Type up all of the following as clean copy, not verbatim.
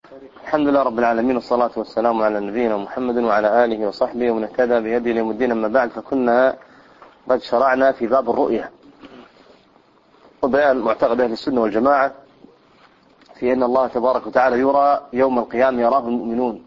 الحمد لله رب العالمين، والصلاة والسلام على نبينا محمد وعلى آله وصحبه ومن اهتدى بهديه إلى يوم الدين. أما بعد، فكنا قد شرعنا في باب الرؤية وبيان معتقد أهل السنة والجماعة في أن الله تبارك وتعالى يرى يوم القيامة، يراه المؤمنون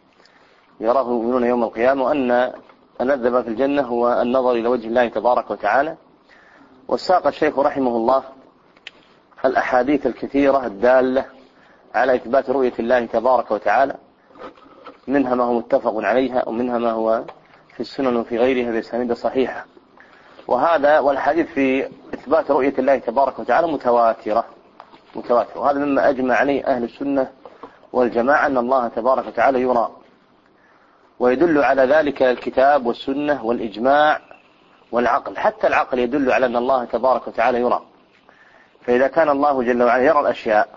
يوم القيامة، وأن الذي في الجنة هو النظر إلى وجه الله تبارك وتعالى. وساق الشيخ رحمه الله الأحاديث الكثيرة الدالة على إثبات رؤية الله تبارك وتعالى، منها ما هو متفق عليها ومنها ما هو في السنن وفي غيرها بأسانيد صحيحة. والحديث في إثبات رؤية الله تبارك وتعالى متواترة، وهذا مما أجمع عليه أهل السنة والجماعة أن الله تبارك وتعالى يرى، ويدل على ذلك الكتاب والسنة والإجماع والعقل. حتى العقل يدل على أن الله تبارك وتعالى يرى. فإذا كان الله جل وعلا يرى الأشياء،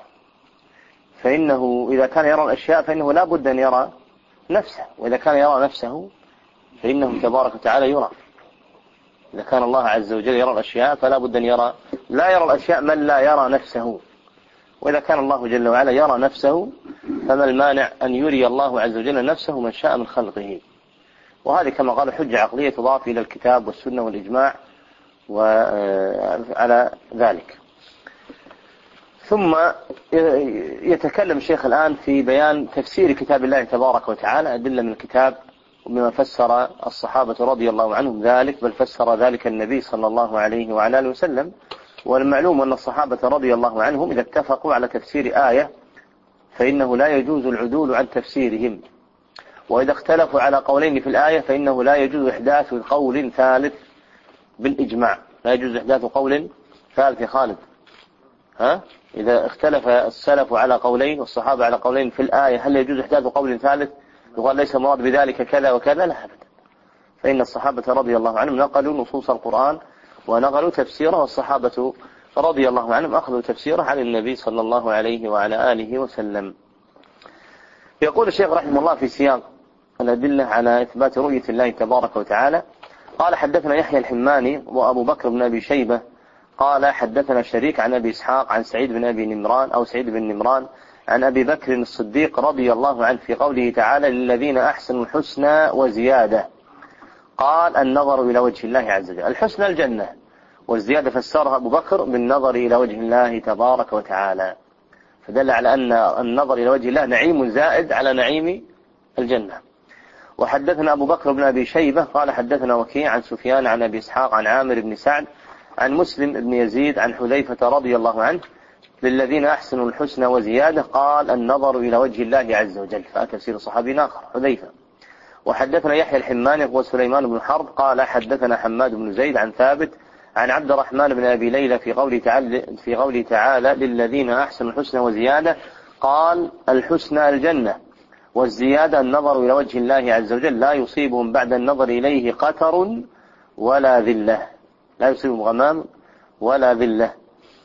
إذا كان يرى الأشياء فإنه لا بد أن يرى نفسه، وإذا كان يرى نفسه فإنه تبارك وتعالى يرى. إذا كان الله عز وجل يرى الأشياء فلا بد أن لا يرى الأشياء من لا يرى نفسه، وإذا كان الله جل وعلا يرى نفسه فما المانع أن يري الله عز وجل نفسه من شاء من خلقه. وهذه كما قال حجة عقلية تضاف إلى الكتاب والسنة والإجماع وعلى ذلك. ثم يتكلم الشيخ الآن في بيان تفسير كتاب الله تبارك وتعالى، أدلة من الكتاب وبما فسر الصحابة رضي الله عنهم ذلك، بل فسر ذلك النبي صلى الله عليه وعلى آله وسلم. والمعلوم أن الصحابة رضي الله عنهم إذا اتفقوا على تفسير آية فإنه لا يجوز العدول عن تفسيرهم، وإذا اختلفوا على قولين في الآية فإنه لا يجوز إحداث قول ثالث بالإجماع. لا يجوز إحداث قول ثالث يا خالد. إذا اختلف السلف على قولين والصحابة على قولين في الآية، هل يجوز إحداث قول ثالث يقال ليس مراد بذلك كذا وكذا؟ لا أبدا. فإن الصحابة رضي الله عنهم نقلوا نصوص القرآن ونقلوا تفسيره، والصحابة رضي الله عنهم أخذوا تفسيره عن النبي صلى الله عليه وعلى آله وسلم. يقول الشيخ رحمه الله في سياق الأدلة على إثبات رؤية الله تبارك وتعالى، قال: حدثنا يحيى الحماني وأبو بكر بن أبي شيبة قال حدثنا شريك عن أبي إسحاق عن سعيد بن نمران عن أبي بكر الصديق رضي الله عنه في قوله تعالى: للذين أحسنوا الحسنى وزيادة. قال: النظر إلى وجه الله عز وجل. الحسنى الجنة، والزيادة فسرها أبو بكر بالنظر إلى وجه الله تبارك وتعالى، فدل على أن النظر إلى وجه الله نعيم زائد على نعيم الجنة. وحدثنا أبو بكر بن أبي شيبة قال حدثنا وكيع عن سفيان عن أبي إسحاق عن عامر بن سعد عن مسلم بن يزيد عن حذيفة رضي الله عنه: للذين أحسنوا الحسنى وزيادة. قال: النظر إلى وجه الله عز وجل. فتفسير صحابي آخر حذيفة. وحدثنا يحيى الحماني وسليمان بن حرب قال حدثنا حماد بن زيد عن ثابت عن عبد الرحمن بن أبي ليلى في قوله تعالى: للذين أحسنوا الحسنى وزيادة. قال: الحسنى الجنة، والزيادة النظر إلى وجه الله عز وجل، لا يصيبهم بعد النظر إليه قتر ولا ذلة، لا يصيبهم غمام ولا ذلة.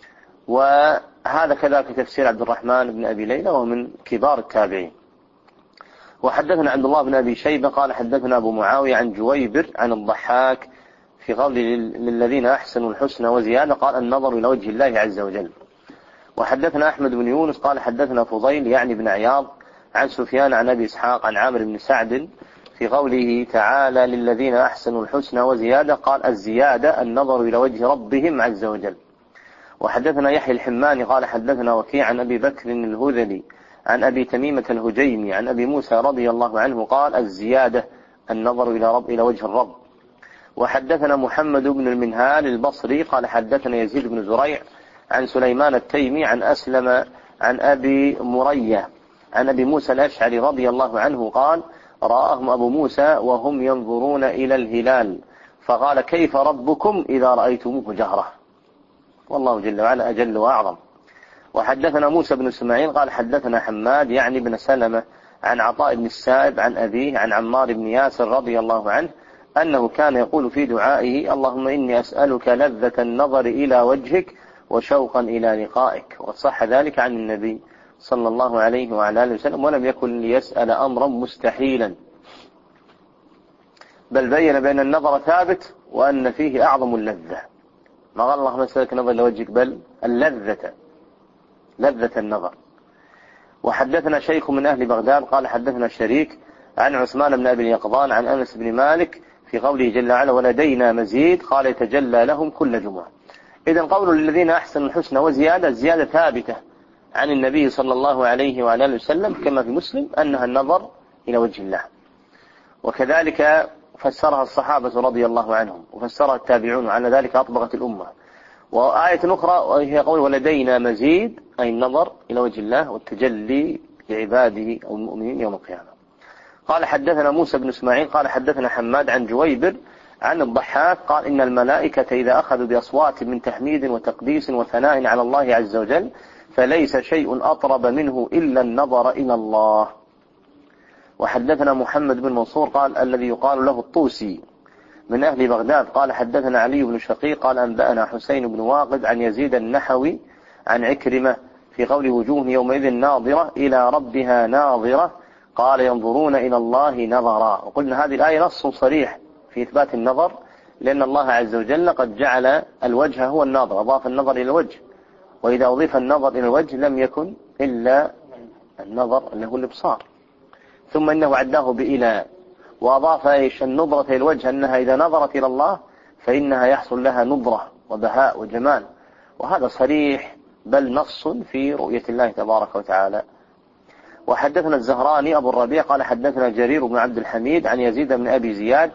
وهذا كذلك تفسير عبد الرحمن بن أبي ليلى وهو من كبار التابعين. وحدثنا عبد الله بن أبي شيبة قال حدثنا أبو معاوية عن جويبر عن الضحاك في قوله: للذين أحسنوا الحسنى وزيادة. قال: النظر إلى وجه الله عز وجل. وحدثنا أحمد بن يونس قال حدثنا فضيل يعني بن عياض عن سفيان عن أبي إسحاق عن عامر بن سعد في قوله تعالى: للذين أحسنوا الحسنى وزيادة. قال: الزيادة النظر إلى وجه ربهم عز وجل. وحدثنا يحيى الحماني قال حدثنا وكيع عن أبي بكر الهذلي عن أبي تميمة الهجيمي عن أبي موسى رضي الله عنه قال: الزيادة النظر إلى وجه الرب. وحدثنا محمد بن المنهال البصري قال حدثنا يزيد بن زريع عن سليمان التيمي عن أسلم عن أبي مرية عن أبي موسى الأشعري رضي الله عنه قال: رآهم أبو موسى وهم ينظرون إلى الهلال، فقال: كيف ربكم إذا رأيتموه جهرة؟ والله جل وعلا أجل وأعظم. وحدثنا موسى بن اسماعيل قال حدثنا حماد يعني بن سلمة عن عطاء بن السائب عن أبيه عن عمار بن ياسر رضي الله عنه أنه كان يقول في دعائه: اللهم إني أسألك لذة النظر إلى وجهك وشوقا إلى لقائك. وصح ذلك عن النبي صلى الله عليه وعلى آله وسلم، ولم يكن ليسأل أمرا مستحيلا، بل بين بأن النظر ثابت وأن فيه أعظم اللذة. ما قال اللهم أسألك نظر إلى وجهك، بل اللذة، لذة النظر. وحدثنا شيخ من أهل بغداد قال حدثنا شريك عن عثمان بن أبي اليقظان عن أنس بن مالك في قوله جل وعلا ولدينا مزيد قال يتجلى لهم كل جمعة. إذن قول للذين أحسنوا الحسنى وزيادة، الزيادة ثابتة عن النبي صلى الله عليه وعلى آله وسلم كما في مسلم أنها النظر إلى وجه الله، وكذلك فسرها الصحابة رضي الله عنهم وفسرها التابعون، وعلى ذلك أطبقت الأمة. وآية أخرى وهي قول ولدينا مزيد أي النظر إلى وجه الله والتجلي لعباده أو المؤمنين يوم القيامة. قال حدثنا موسى بن إسماعيل قال حدثنا حماد عن جويبر عن الضحاك قال إن الملائكة إذا أخذوا بأصوات من تحميد وتقديس وثناء على الله عز وجل فليس شيء أطرب منه إلا النظر إلى الله. وحدثنا محمد بن منصور قال الذي يقال له الطوسي من أهل بغداد قال حدثنا علي بن شقيق قال أنبأنا حسين بن واقد عن يزيد النحوي عن عكرمة في قول وجوه يومئذ ناظرة إلى ربها ناظرة قال ينظرون إلى الله نظرا. وقلنا هذه الآية نص صريح في إثبات النظر، لأن الله عز وجل قد جعل الوجه هو الناظر، أضاف النظر إلى الوجه، وإذا أضيف النظر إلى الوجه لم يكن إلا النظر اللي هو الإبصار، ثم إنه عداه بإلى وأضاف النظرة إلى الوجه أنها إذا نظرت إلى الله فإنها يحصل لها نظرة وبهاء وجمال، وهذا صريح بل نص في رؤية الله تبارك وتعالى. وحدثنا الزهراني أبو الربيع قال حدثنا جرير بن عبد الحميد عن يزيد بن أبي زياد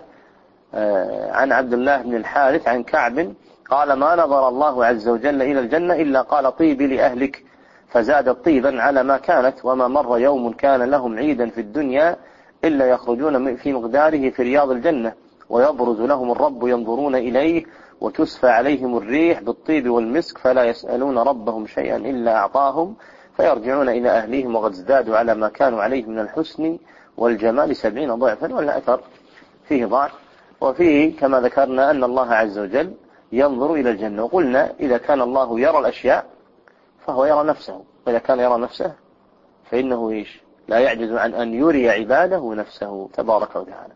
عن عبد الله بن الحارث عن كعب قال ما نظر الله عز وجل إلى الجنة إلا قال طيبي لأهلك، فزادت طيبا على ما كانت، وما مر يوم كان لهم عيدا في الدنيا إلا يخرجون في مقداره في رياض الجنة، ويبرز لهم الرب ينظرون إليه وتسفى عليهم الريح بالطيب والمسك فلا يسألون ربهم شيئا إلا أعطاهم، فيرجعون إلى أهليهم وقد ازدادوا على ما كانوا عليه من الحسن والجمال 70 ضعفا، والأثر فيه ضعف. وفيه كما ذكرنا أن الله عز وجل ينظر إلى الجنة، وقلنا إذا كان الله يرى الأشياء فهو يرى نفسه، وإذا كان يرى نفسه فإنه لا يعجز عن أن يري عباده نفسه تبارك وتعالى.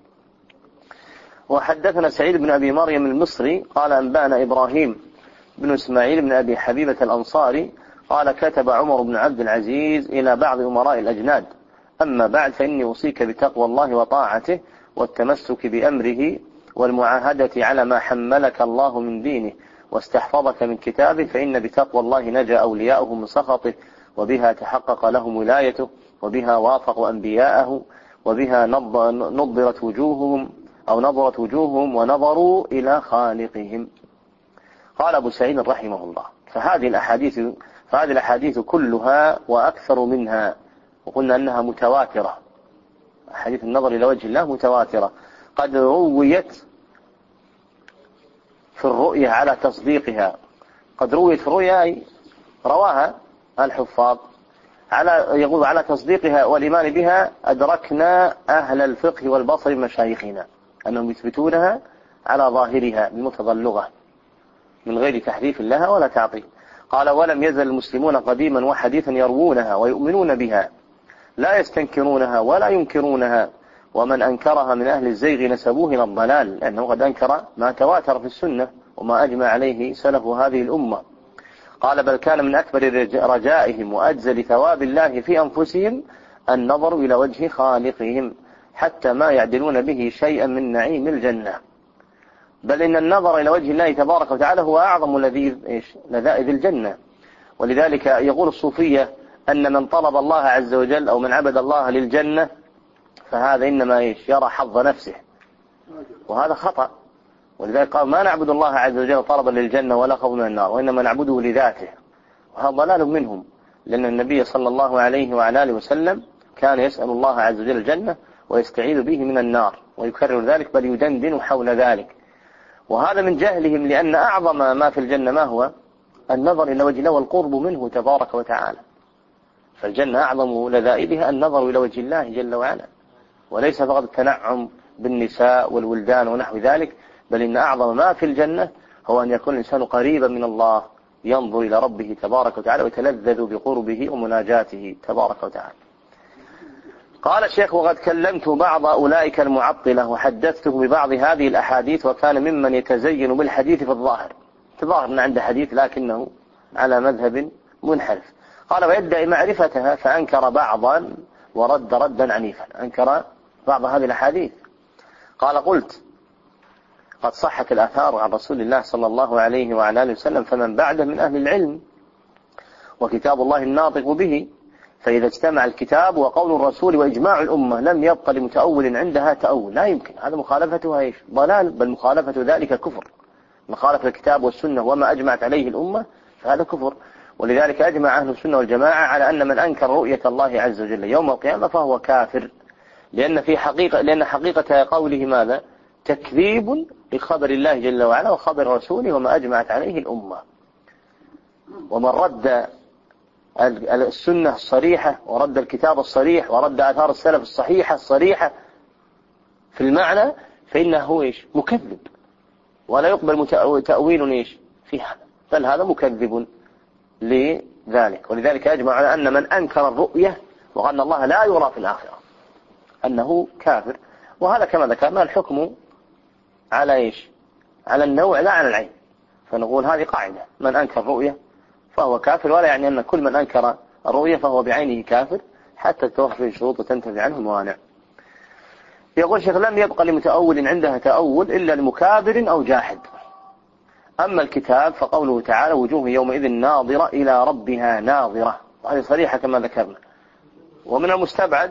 وحدثنا سعيد بن أبي مريم المصري قال أنبأنا إبراهيم بن إسماعيل بن أبي حبيبة الأنصاري قال كتب عمر بن عبد العزيز إلى بعض أمراء الأجناد أما بعد فإني أوصيك بتقوى الله وطاعته والتمسك بأمره والمعاهدة على ما حملك الله من دينه واستحفظك من كتابه، فإن بتقوى الله نجا أولياؤه من سخطه، وبها تحقق لهم ولايته، وبها وافقوا أنبياءه، وبها نضرت وجوههم ونظروا إلى خالقهم. قال أبو سعيد رحمه الله فهذه الأحاديث كلها وأكثر منها، وقلنا أنها متواترة، حديث النظر إلى وجه الله متواترة، قد رويت في الرؤية على تصديقها، قد رويت في الرؤية رواها الحفاظ يقول على تصديقها والإيمان بها أدركنا أهل الفقه والبصر مشايخنا أنهم يثبتونها على ظاهرها بمتضلغة من غير تحريف لها ولا تعطيل. قال ولم يزل المسلمون قديما وحديثا يروونها ويؤمنون بها لا يستنكرونها ولا ينكرونها، ومن أنكرها من أهل الزيغ نسبوه إلى الضلال، لأنه قد أنكر ما تواتر في السنة وما أجمع عليه سلف هذه الأمة. قال بل كان من أكبر رجائهم وأجزل ثواب الله في أنفسهم النظر إلى وجه خالقهم حتى ما يعدلون به شيئا من نعيم الجنة، بل إن النظر إلى وجه الله تبارك وتعالى هو أعظم لذائذ الجنة. ولذلك يقول الصوفية أن من طلب الله عز وجل أو من عبد الله للجنة فهذا إنما يرى حظ نفسه، وهذا خطأ. ولذلك قال ما نعبد الله عز وجل طلبا للجنة ولا خوفا من النار، وإنما نعبده لذاته، وهذا ضلال منهم، لأن النبي صلى الله عليه وعلى آله وسلم كان يسأل الله عز وجل الجنة ويستعيذ به من النار، ويكرر ذلك بل يدندن حول ذلك، وهذا من جهلهم، لأن أعظم ما في الجنة ما هو النظر إلى وجه الله والقرب منه تبارك وتعالى، فالجنة أعظم لذائذها النظر إلى وجه الله جل وعلا، وليس فقط التنعم بالنساء والولدان ونحو ذلك، بل إن أعظم ما في الجنة هو أن يكون الإنسان قريبا من الله ينظر إلى ربه تبارك وتعالى ويتلذذ بقربه ومناجاته تبارك وتعالى. قال الشيخ وقد كلمت بعض أولئك المعطلة وحدثته ببعض هذه الأحاديث، وكان ممن يتزين بالحديث في الظاهر، تظاهر أن عنده حديث لكنه على مذهب منحرف. قال ويدعي معرفتها فأنكر بعضا ورد ردا عنيفا. أنكر بعض هذه الأحاديث. قال قلت قد صحت الآثار عن رسول الله صلى الله عليه وعلى آله وسلم فمن بعده من أهل العلم وكتاب الله الناطق به، فإذا اجتمع الكتاب وقول الرسول وإجماع الأمة لم يبق لمتأول عندها تأول. لا يمكن، هذا مخالفتها إيش؟ ضلال، بل مخالفة ذلك كفر. مخالفة الكتاب والسنة وما أجمعت عليه الأمة فهذا كفر. ولذلك أجمع أهل السنة والجماعة على أن من أنكر رؤية الله عز وجل يوم القيامة فهو كافر، لأن حقيقة قوله ماذا؟ تكذيب لخبر الله جل وعلا وخبر رسوله وما أجمعت عليه الأمة. ومن رد السنة الصريحة ورد الكتاب الصريح ورد آثار السلف الصحيحة الصريحة في المعنى فإنه إيش؟ مكذب، ولا يقبل تأويل إيش؟ في هذا، بل هذا مكذب لذلك. ولذلك يجمع على أن من أنكر الرؤية وأن الله لا يرى في الآخرة أنه كافر. وهذا كما ذكرنا الحكم على إيش؟ على النوع لا على العين. فنقول هذه قاعدة، من أنكر الرؤية فهو كافر، ولا يعني أن كل من أنكر الرؤية فهو بعينه كافر حتى توفي الشروط وتنتفي عنه الموانع. يقول الشيخ لم يبقى لمتأول عندها تأول إلا لمكابر أو جاحد. أما الكتاب فقوله تعالى وجوه يومئذ ناظرة إلى ربها ناظرة، وهذه صريحة كما ذكرنا. ومن المستبعد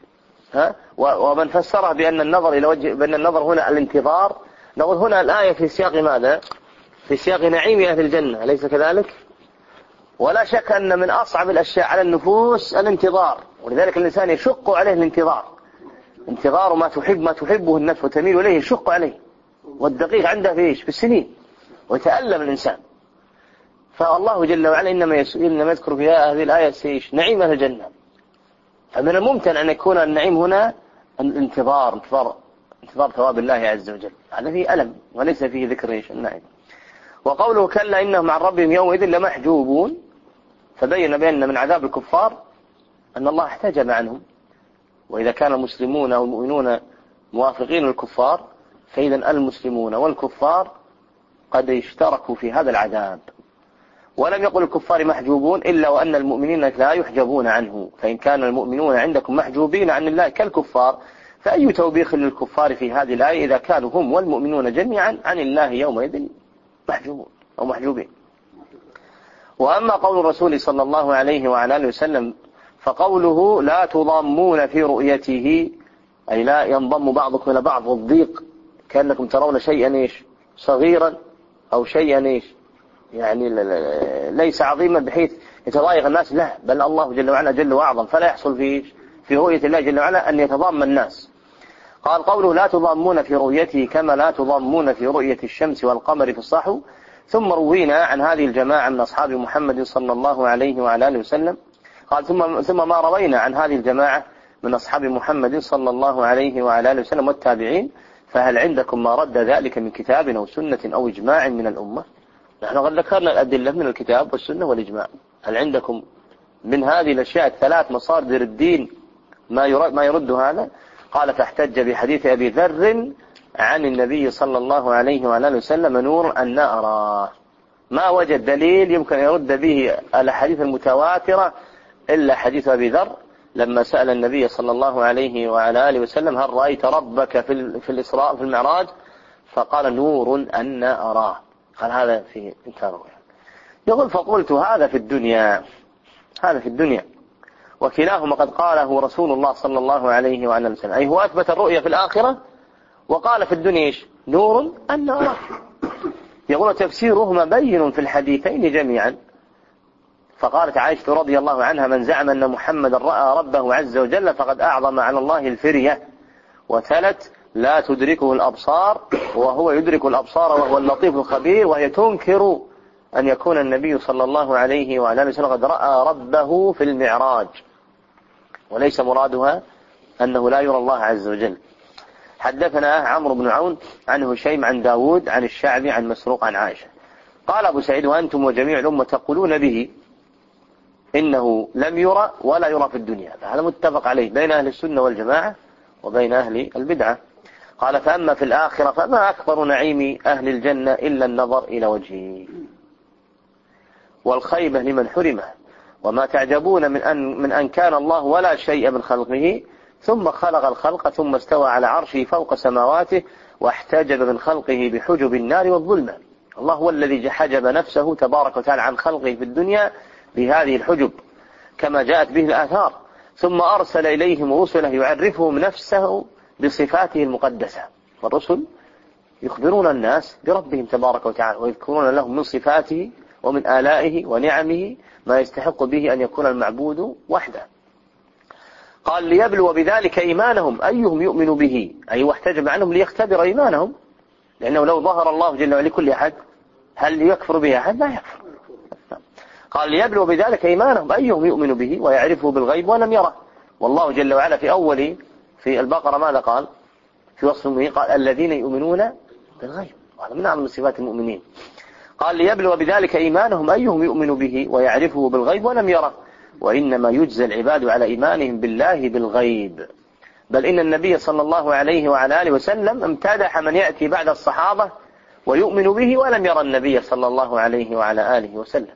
ومن فسرها بأن النظر إلى وجه، بأن النظر هنا الانتظار، نقول هنا الآية في سياق ماذا؟ في سياق نعيم أهل الجنة، أليس كذلك؟ ولا شك أن من أصعب الأشياء على النفوس الانتظار، ولذلك الإنسان يشق عليه الانتظار. انتظار ما تحبه النفس وتميل إليه يشق عليه، والدقيق عنده في إيش؟ في السنين، ويتألم الإنسان. فالله جل وعلا إنما يذكر في هذه الآية إيش؟ نعيم أهل الجنة. فمن الممتن أن يكون النعيم هنا الانتظار، انتظار ثواب الله عز وجل، هذا فيه ألم وليس فيه ذكر إيش؟ النعيم. وقوله كلا إنهم عن ربهم يومئذ لمحجوبون، فبين بأن من عذاب الكفار أن الله احتجب عنهم، وإذا كان المسلمون أو المؤمنون موافقين للكفار فإذا المسلمون والكفار قد اشتركوا في هذا العذاب. ولم يقل الكفار محجوبون إلا وأن المؤمنين لا يحجبون عنه، فإن كان المؤمنون عندكم محجوبين عن الله كالكفار فأي توبيخ للكفار في هذه الآية إذا كانوا هم والمؤمنون جميعا عن الله يومئذ محجوبون أو محجوبين. وأما قول الرسول صلى الله عليه وعلى آله وسلم فقوله لا تضامون في رؤيته، أي لا ينضم بعضكم إلى بعض، والضيق كأنكم ترون شيئا إيش؟ صغيرا أو شيئا إيش؟ يعني ليس عظيما بحيث يتضايق الناس، لا، بل الله جل وعلا جل وأعظم، فلا يحصل في رؤية الله جل وعلا أن يتضام الناس. قال قوله لا تضامون في رؤيته كما لا تضامون في رؤية الشمس والقمر في الصحو. ثم روينا عن هذه الجماعة من أصحاب محمد صلى الله عليه وعلى آله وسلم. قال ثم ما روينا عن هذه الجماعة من أصحاب محمد صلى الله عليه وعلى آله وسلم والتابعين، فهل عندكم ما رد ذلك من كتاب أو سنة أو إجماع من الأمة؟ نحن قد ذكرنا الأدلة من الكتاب والسنة والإجماع. هل عندكم من هذه الأشياء الثلاث مصادر الدين ما يرد هذا؟ قال فاحتج بحديث أبي ذر عن النبي صلى الله عليه وعلى آله وسلم نور أن أراه. ما وجد دليل يمكن يرد به الحديث المتواترة إلا حديث أبي ذر لما سأل النبي صلى الله عليه وعلى آله وسلم هل رأيت ربك في الإسراء في المعراج؟ فقال نور أن أراه. قال هذا في إنكار. يقول فقلت هذا في الدنيا وكلاهما قد قاله رسول الله صلى الله عليه وعلى آله وسلم، أي هو أثبت الرؤية في الآخرة وقال في الدنيا إيش؟ نور أن أراه. يقول تفسيرهما بين في الحديثين جميعا. فقالت عائشة رضي الله عنها من زعم أن محمد رأى ربه عز وجل فقد أعظم على الله الفرية. وثلت لا تدركه الأبصار وهو يدرك الأبصار وهو اللطيف الخبير، وهي تنكر أن يكون النبي صلى الله عليه وعلى آله وسلم قد رأى ربه في المعراج، وليس مرادها أنه لا يرى الله عز وجل. حدثنا عمرو بن عون عن هشيم عن داود عن الشعبي عن مسروق عن عائشة. قال أبو سعيد وأنتم وجميع الأمة تقولون به إنه لم يرى ولا يرى في الدنيا، فهذا متفق عليه بين أهل السنة والجماعة وبين أهل البدعة. قال فأما في الآخرة فما أكبر نعيم أهل الجنة إلا النظر إلى وجهه، والخيبة لمن حرمه، وما تعجبون من أن كان الله ولا شيء من خلقه ثم خلق الخلق ثم استوى على عرشه فوق سماواته واحتجب من خلقه بحجب النار والظلمة. الله هو الذي حجب نفسه تبارك وتعالى عن خلقه في الدنيا بهذه الحجب كما جاءت به الآثار، ثم أرسل إليهم رسله يعرفهم نفسه بصفاته المقدسة. والرسل يخبرون الناس بربهم تبارك وتعالى ويذكرون لهم من صفاته ومن آلائه ونعمه ما يستحق به أن يكون المعبود وحده. قال ليبلو بذلك إيمانهم أيهم يؤمن به، أي واحتجب عنهم ليختبر إيمانهم، لأنه لو ظهر الله جل وعلا لكل أحد هل يكفر به أحد؟ لا يكفر. قال ليبلو بذلك إيمانهم أيهم يؤمن به ويعرفه بالغيب ولم يره. والله جل وعلا في البقرة ماذا قال في وصف المؤمنين؟ قال الذين يؤمنون بالغيب، وهذا من أعظم صفات المؤمنين. قال ليبلو بذلك إيمانهم أيهم يؤمن به ويعرفه بالغيب ولم يره، وإنما يجزى العباد على إيمانهم بالله بالغيب. بل إن النبي صلى الله عليه وعلى آله وسلم امتدح من يأتي بعد الصحابة ويؤمن به ولم يرى النبي صلى الله عليه وعلى آله وسلم.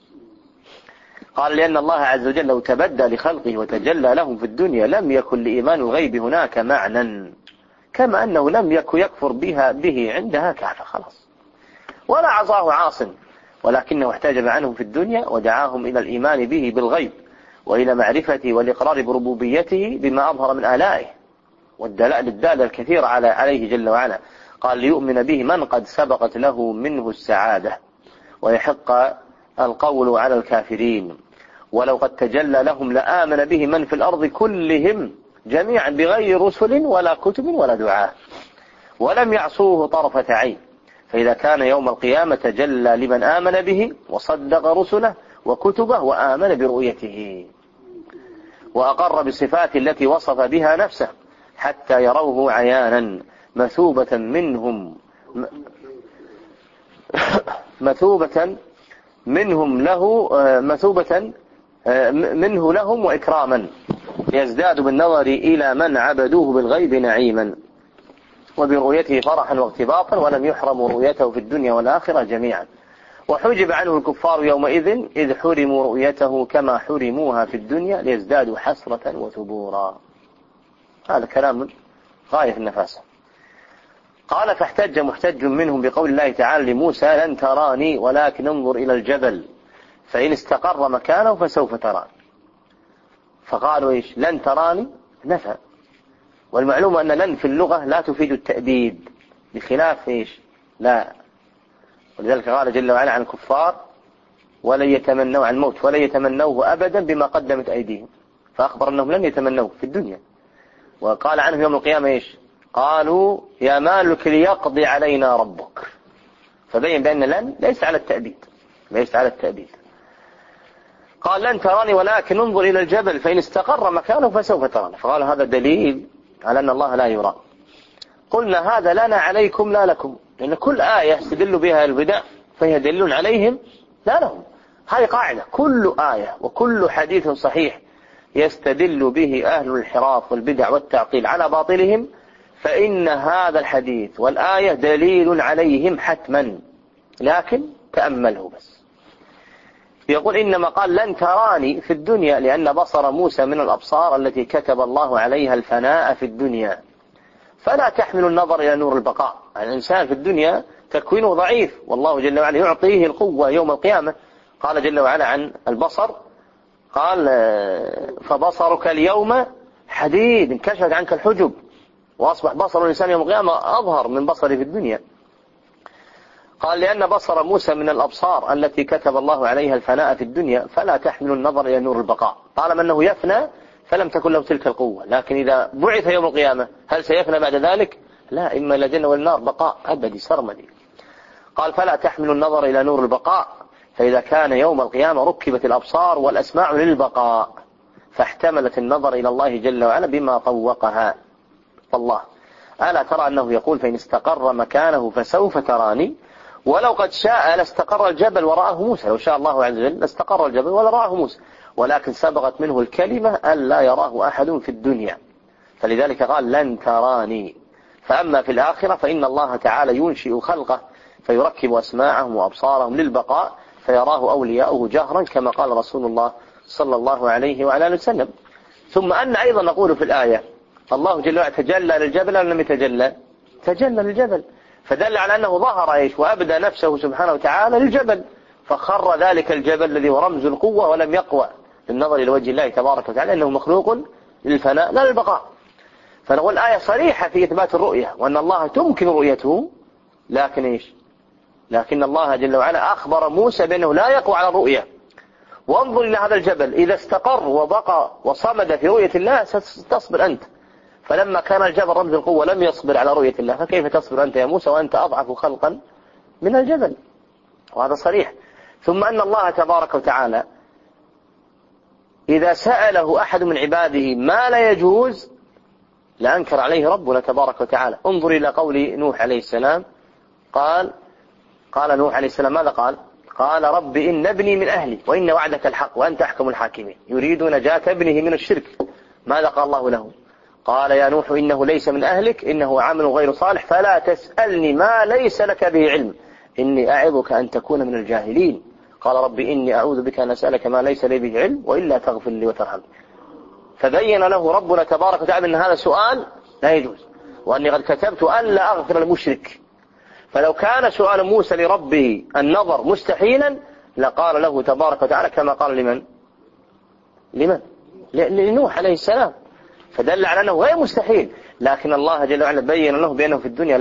قال لأن الله عز وجل لو تبدى لخلقه وتجلى لهم في الدنيا لم يكن لإيمان الغيب هناك معنى، كما أنه لم يكن يكفر به عندها كافر خلاص، ولا عصاه عاصم، ولكنه احتجب عنهم في الدنيا ودعاهم إلى الإيمان به بالغيب وإلى معرفته والإقرار بربوبيته بما أظهر من آلائه والدلائل الدالة الكثيرة عليه جل وعلا. قال ليؤمن به من قد سبقت له منه السعادة ويحق القول على الكافرين، ولو قد تجلى لهم لآمن به من في الأرض كلهم جميعا بغير رسل ولا كتب ولا دعاء ولم يعصوه طرفة عين. فإذا كان يوم القيامة تجلى لمن آمن به وصدق رسله وكتبه وآمن برؤيته وأقر بالصفات التي وصف بها نفسه حتى يروه عيانا مثوبة منه لهم وإكراما، يزداد بالنظر إلى من عبدوه بالغيب نعيما وبرؤيته فرحا واغتباطا، ولم يحرموا رؤيته في الدنيا والآخرة جميعا. وحجب عنه الكفار يومئذ إذ حرموا رؤيته كما حرموها في الدنيا ليزدادوا حسرة وثبورا. هذا كلام غاية في النفاسة. قال فاحتج محتج منهم بقول الله تعالى لموسى لن تراني ولكن انظر إلى الجبل فإن استقر مكانه فسوف تراني. فقالوا إيش؟ لن تراني نفى، والمعلوم أن لن في اللغة لا تفيد التأبيد بخلاف إيش؟ لا. ولذلك قال جل وعلا عن الكفار ولن يتمنوا عن الموت ولن يتمنوه أبدا بما قدمت أيديهم، فأخبر أنهم لن يتمنوه في الدنيا. وقال عنهم يوم القيامة إيش؟ قالوا يا مالك ليقضي علينا ربك. فبين بأن لن ليس على التأبيد. قال لن تراني ولكن انظر إلى الجبل فإن استقر مكانه فسوف تراني. فقال هذا دليل على أن الله لا يرى. قلنا هذا لنا عليكم لا لكم، لأن كل آية يستدل بها البدع فهي دليل عليهم لا لهم. هذه قاعدة، كل آية وكل حديث صحيح يستدل به أهل الانحراف والبدع والتعطيل على باطلهم فإن هذا الحديث والآية دليل عليهم حتما، لكن تأمله بس. يقول إنما قال لن تراني في الدنيا لأن بصر موسى من الأبصار التي كتب الله عليها الفناء في الدنيا، فلا تحمل النظر إلى نور البقاء. الإنسان في الدنيا تكوينه ضعيف، والله جل وعلا يعطيه القوة يوم القيامة. قال جل وعلا عن البصر قال فبصرك اليوم حديد، انكشفت عنك الحجب وأصبح بصر الإنسان يوم القيامة أظهر من بصره في الدنيا. قال لأن بصر موسى من الأبصار التي كتب الله عليها الفناء في الدنيا فلا تحمل النظر إلى نور البقاء. طالما أنه يفنى فلم تكن له تلك القوة، لكن إذا بعث يوم القيامة هل سيفنى بعد ذلك؟ لا، إما إلى الجنة والنار بقاء أبدي سرمدي. قال فلا تحمل النظر إلى نور البقاء، فإذا كان يوم القيامة ركبت الأبصار والأسماع للبقاء فاحتملت النظر إلى الله جل وعلا بما طوقها. فالله ألا ترى أنه يقول فإن استقر مكانه فسوف تراني، ولو قد شاء لاستقر الجبل ورآه موسى. لو شاء الله عز وجل لاستقر الجبل ولرآه موسى، ولكن سبقت منه الكلمة ألا يراه أحد في الدنيا، فلذلك قال لن تراني. فأما في الآخرة فإن الله تعالى ينشئ خلقه فيركب أسماعهم وأبصارهم للبقاء فيراه أولياؤه جهرا كما قال رسول الله صلى الله عليه وعلى آله وسلم. ثم أن أيضا نقول في الآية الله جل وعلا تجلى للجبل أو لم يتجلى؟ تجلى للجبل، فدل على أنه ظهر إيش وأبدى نفسه سبحانه وتعالى للجبل، فخر ذلك الجبل الذي هو رمز القوة ولم يقوى للنظر إلى وجه الله تبارك وتعالى، أنه مخلوق للفناء لا للبقاء. فنقول الآية صريحة في إثبات الرؤية وأن الله تمكن رؤيته، لكن إيش؟ لكن الله جل وعلا أخبر موسى بأنه لا يقوى على الرؤية. وانظر إلى هذا الجبل إذا استقر وبقى وصمد في رؤية الله ستصبر أنت، فلما كان الجبل رمز القوة لم يصبر على رؤية الله، فكيف تصبر أنت يا موسى وأنت أضعف خلقا من الجبل؟ وهذا صريح. ثم أن الله تبارك وتعالى إذا سأله أحد من عباده ما لا يجوز لأنكر عليه ربنا تبارك وتعالى. انظر إلى قول نوح عليه السلام، قال نوح عليه السلام ماذا قال؟ قال رب إن ابني من أهلي وإن وعدك الحق وأنت أحكم الحاكمين، يريد نجاة ابنه من الشرك. ماذا قال الله له؟ قال يا نوح إنه ليس من أهلك إنه عمل غير صالح فلا تسألني ما ليس لك به علم إني أعظك أن تكون من الجاهلين. قال رب إني أعوذ بك أن أسألك ما ليس لي به علم وإلا تغفر لي وترحمني. فبين له ربنا تبارك وتعالى أن هذا سؤال لا يجوز، وأني قد كتبت ألا أغفر المشرك. فلو كان سؤال موسى لربه النظر مستحيلا لقال له تبارك وتعالى كما قال لنوح عليه السلام، فدل على أنه غير مستحيل. لكن الله جل وعلا بين له بأنه في الدنيا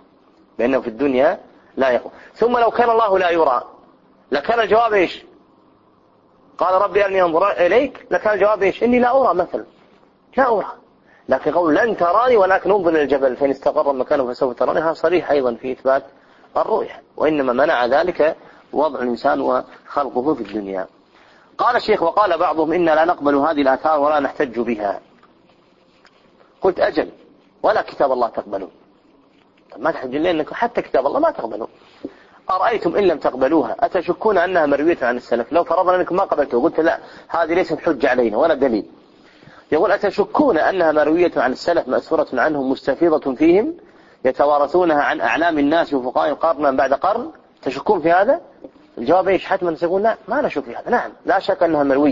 لا يقوى. ثم لو كان الله لا يرى لكان الجواب إيش؟ قال ربي أني أنظر إليك، لكان الجواب إيش؟ إني لا أرى مثلا، لا أرى. لكن قول لن تراني ولكن انظر إلى الجبل فإن استقر مكانه فسوف تراني، هذا صريح أيضا في إثبات الرؤية، وإنما منع ذلك وضع الإنسان وخلقه في الدنيا. قال الشيخ وقال بعضهم إنا لا نقبل هذه الآثار ولا نحتج بها. قلت أجل ولا كتاب الله تقبلون، ما تحتج لأنكم حتى كتاب الله ما تقبلون. أرأيتم إن لم تقبلوها أتشكون أنها مروية عن السلف؟ لو فرضنا أنكم ما قبلتوا قلت لا هذه ليست حجة علينا ولا دليل. يقول أتشكون أنها مروية عن السلف مأثورة عنهم مستفيضة فيهم يتوارثونها عن أعلام الناس وفقاء قرنا بعد قرن، تشكون في هذا؟ الجواب إيش؟ حتما سيقول لا ما نشك في هذا. نعم لا شك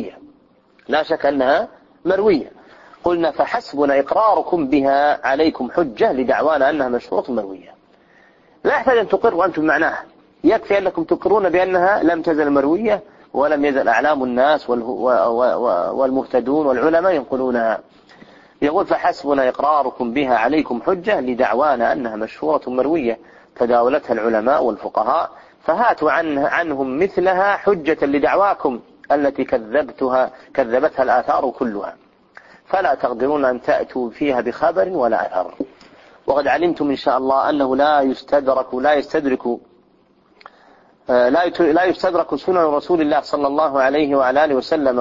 أنها مروية، قلنا فحسبنا إقراركم بها عليكم حجة لدعوانا أنها مشروط مروية. لا يحتاج أن تقروا أنتم معناها، يكفي أنكم تقرون بأنها لم تزل مروية ولم يزل أعلام الناس والمهتدون والعلماء ينقلونها. يقول فحسبنا إقراركم بها عليكم حجة لدعوانا أنها مشهورة مروية تداولتها العلماء والفقهاء، فهاتوا عنهم مثلها حجة لدعواكم التي كذبتها الآثار كلها، فلا تقدرون أن تأتوا فيها بخبر ولا أثر. وقد علمتم إن شاء الله أنه لا يستدرك سنن رسول الله صلى الله عليه وعلى آله وسلم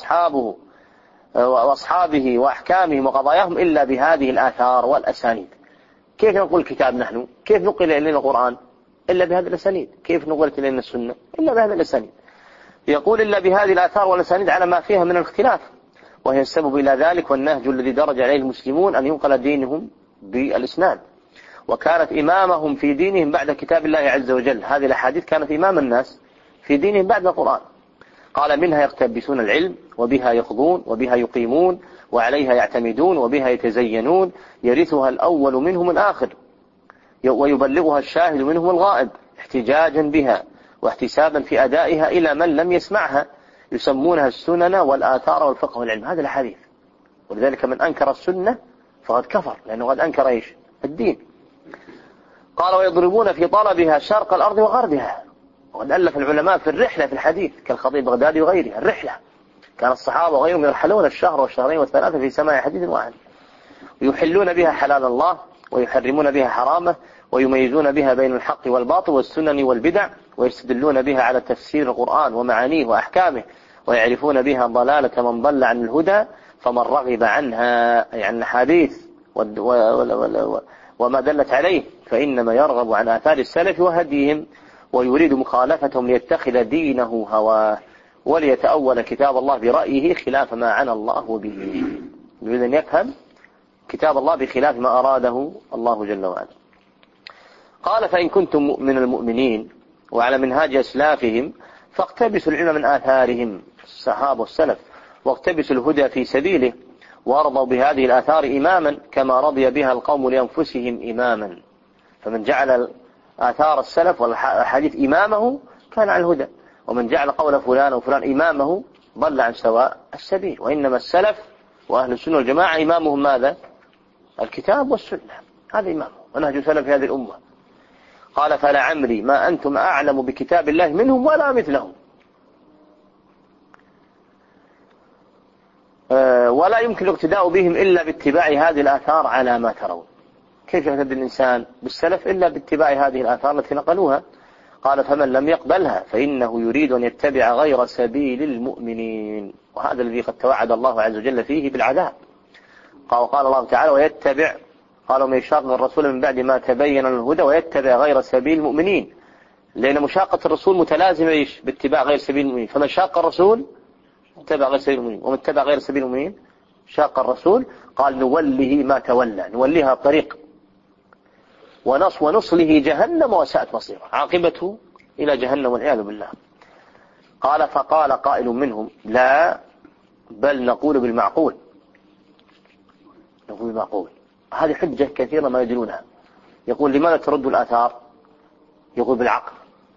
وأصحابه وأحكامهم وقضاياهم إلا بهذه الآثار والأسانيد. كيف نقول الكتاب نحن؟ كيف نقل إلينا القرآن؟ إلا بهذه الأسانيد. كيف نقلت إلينا السنة؟ إلا بهذه الأسانيد. يقول إلا بهذه الآثار والأسانيد على ما فيها من الاختلاف، وهي السبب إلى ذلك والنهج الذي درج عليه المسلمون أن ينقل دينهم بالإسناد، وكانت إمامهم في دينهم بعد كتاب الله عز وجل. هذه الأحاديث كانت إمام الناس في دينهم بعد القرآن. قال منها يقتبسون العلم وبها يقضون وبها يقيمون وعليها يعتمدون وبها يتزينون، يرثها الأول منهم الآخر ويبلغها الشاهد منهم الغائب احتجاجا بها واحتسابا في أدائها إلى من لم يسمعها، يسمونها السنن والآثار والفقه والعلم. هذا الحديث. ولذلك من أنكر السنة فقد كفر، لأنه قد أنكر إيش؟ الدين. قال ويضربون في طلبها شرق الأرض وغربها. وقد ألف العلماء في الرحلة في الحديث كالخطيب بغدادي وغيره. الرحلة كان الصحابة وغيرهم يرحلون الشهر والشهرين والثلاثة في سماع حديث واحد، ويحلون بها حلال الله ويحرمون بها حرامه، ويميزون بها بين الحق والباطل والسنن والبدع، ويستدلون بها على تفسير القرآن ومعانيه وأحكامه، ويعرفون بها ضلالة من ضل عن الهدى فمن رغب عنها، أي عن الحديث وما دلت عليه، فإنما يرغب عن آثار السلف وهديهم، ويريد مخالفتهم ليتخذ دينه هواه وليتأول كتاب الله برأيه خلاف ما عنى الله به. يريد أن يفهم كتاب الله بخلاف ما أراده الله جل وعلا. قال فإن كنتم من المؤمنين وعلى منهاج أسلافهم فاقتبسوا العلم من آثارهم، الصحابة والسلف واقتبسوا الهدى في سبيله وارضوا بهذه الآثار إماما كما رضي بها القوم لأنفسهم إماما. فمن جعل آثار السلف والحديث إمامه كان على الهدى، ومن جعل قول فلان وفلان إمامه ضل عن سواء السبيل. وإنما السلف وأهل السنة والجماعة إمامهم ماذا؟ الكتاب والسنة، هذا إمامه ونهج سلف هذه الأمة. قال فلعمري ما أنتم أعلم بكتاب الله منهم ولا مثلهم، ولا يمكن الاقتداء بهم إلا باتباع هذه الآثار على ما ترون. كيف يهتدي الإنسان بالسلف إلا باتباع هذه الآثار التي نقلوها؟ قال فمن لم يقبلها فإنه يريد أن يتبع غير سبيل المؤمنين، وهذا الذي قد توعد الله عز وجل فيه بالعذاب. قال الله تعالى ويتبع، قالوا من يشاقق الرسول من بعد ما تبين الهدى ويتبع غير سبيل المؤمنين، لأن مشاقة الرسول متلازمة إيش؟ باتباع غير سبيل المؤمنين. فمن شاق الرسول اتبع غير سبيل المؤمنين، ومن اتبع غير سبيل المؤمنين شاق الرسول. قال نوله ما تولى، نوليها الطريق ونصله جهنم وساءت مصيره، عاقبته إلى جهنم والعياذ بالله. قال فقال قائل منهم لا بل نقول بالمعقول، نقول بالمعقول. هذه حجة كثيرة ما يدلونها. يقول لماذا ترد الآثار؟ يقول بالعقل.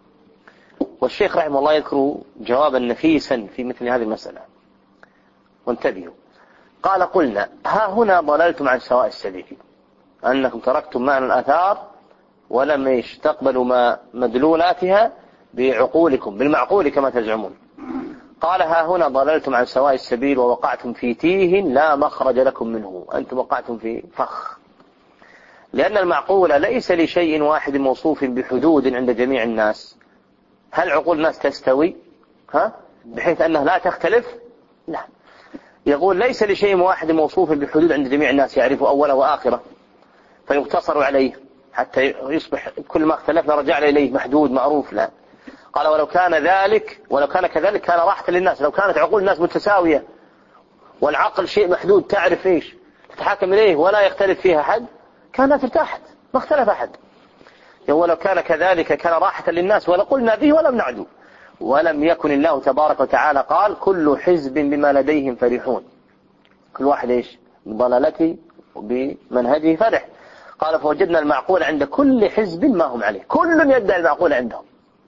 والشيخ رحمه الله يذكر جوابا نفيسا في مثل هذه المسألة، وانتبهوا. قال قلنا ها هنا ضللتم عن سواء السبيل، أنكم تركتم معنى الآثار ولم تقبلوا ما مدلولاتها بعقولكم بالمعقول كما تزعمون. قال ها هنا ضللتم عن سواء السبيل ووقعتم في تيه لا مخرج لكم منه، أنتم وقعتم في فخ، لأن المعقول ليس لشيء واحد موصوف بحدود عند جميع الناس. هل عقول الناس تستوي بحيث أنها لا تختلف؟ لا. يقول ليس لشيء واحد موصوف بحدود عند جميع الناس يعرف أوله وآخره فيقتصر عليه حتى يصبح كل ما اختلفنا رجعنا إليه محدود معروف. لا. قال ولو كان كذلك كان راحة للناس. لو كانت عقول الناس متساوية والعقل شيء محدود تعرف إيش تتحاكم إليه ولا يختلف فيها أحد كانت ارتاحت، ما اختلف أحد. ولو كان كذلك كان راحة للناس ولقلنا به ولم نعدو. ولم يكن الله تبارك وتعالى قال كل حزب بما لديهم فرحون، كل واحد إيش بضلالته وبمنهجه فرح. قال فوجدنا المعقول عند كل حزب ما هم عليه، كل يدعي المعقول عندهم.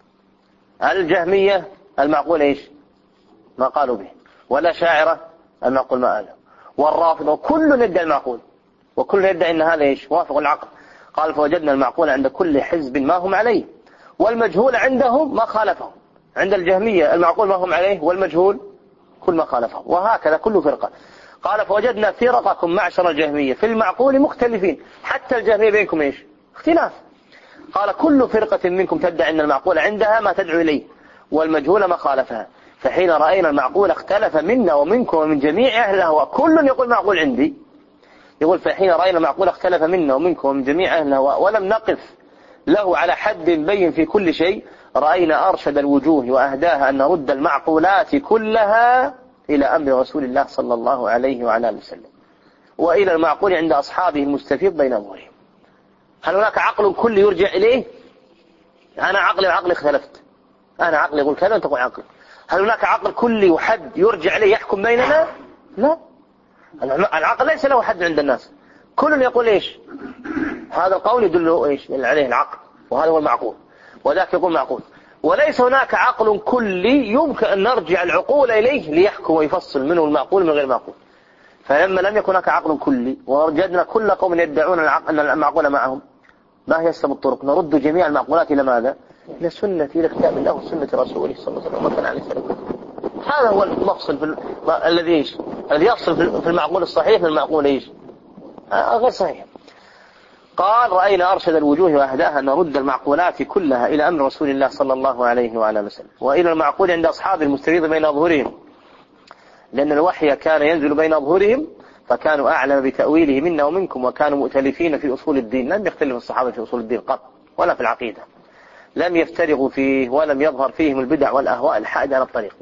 الجهمية المعقول إيش ما قالوا به، ولا شاعرة المعقول ما قالوا، والرافضة كل يدعي المعقول، وكل يدعي أن هذا إيش وافق العقل. قال فوجدنا المعقول عند كل حزب ما هم عليه والمجهول عندهم ما خالفهم. عند الجهمية المعقول ما هم عليه والمجهول كل ما خالفهم، وهكذا كل فرقة. قال فوجدنا فرقكم معشر الجهمية في المعقول مختلفين، حتى الجهمية بينكم إيش اختلاف. قال كل فرقة منكم تدعي أن المعقول عندها ما تدعو إليه والمجهول ما خالفها. فحين رأينا المعقول اختلف منا ومنكم ومن جميع أهل الهوى، كل يقول معقول عندي. يقول فحين رأينا المعقول اختلف منا ومنكم ومن جميع أهل الهوى ولم نقف له على حد بين في كل شيء، رأينا أرشد الوجوه وأهداها أن نرد المعقولات كلها إلى أمر رسول الله صلى الله عليه وعلى آله وسلم، وإلى المعقول عند أصحابه المستفيض بين أظهرهم. هل هناك عقل كل يرجع إليه؟ أنا عقلي اختلفت، أنا عقلي يقول كذا وأنت تقول عقل. هل هناك عقل كلي وحد يرجع إليه يحكم بيننا؟ لا. العقل ليس له حد عند الناس، كل يقول إيش هذا القول يدل إيش عليه العقل، وهذا هو المعقول، وذاك يقول معقول. وليس هناك عقل كلي يمكن أن نرجع العقول إليه ليحكم ويفصل منه المعقول من غير المعقول. فلما لم يكن هناك عقل كلي ووجدنا كل قوم يدعون أن المعقول معهم، ما هي السبب الطرق؟ نرد جميع المعقولات إلى ماذا؟ إلى سنة، إلى كتاب الله وسنة رسوله صلى الله عليه وسلم. هذا هو المفصل الذي يفصل في المعقول الصحيح من المعقول إيش غير صحيح. قال رأينا أرشد الوجوه وأهداها أن نرد المعقولات كلها إلى أمر رسول الله صلى الله عليه وعلى وسلم، وإلى المعقول عند أصحاب المستفيض بين أظهرهم، لأن الوحي كان ينزل بين أظهرهم فكانوا أعلم بتأويله منا ومنكم، وكانوا مؤتلفين في أصول الدين. لم يختلف الصحابة في أصول الدين قط ولا في العقيدة، لم يفترغوا فيه، ولم يظهر فيهم البدع والأهواء الحائدة عن الطريق،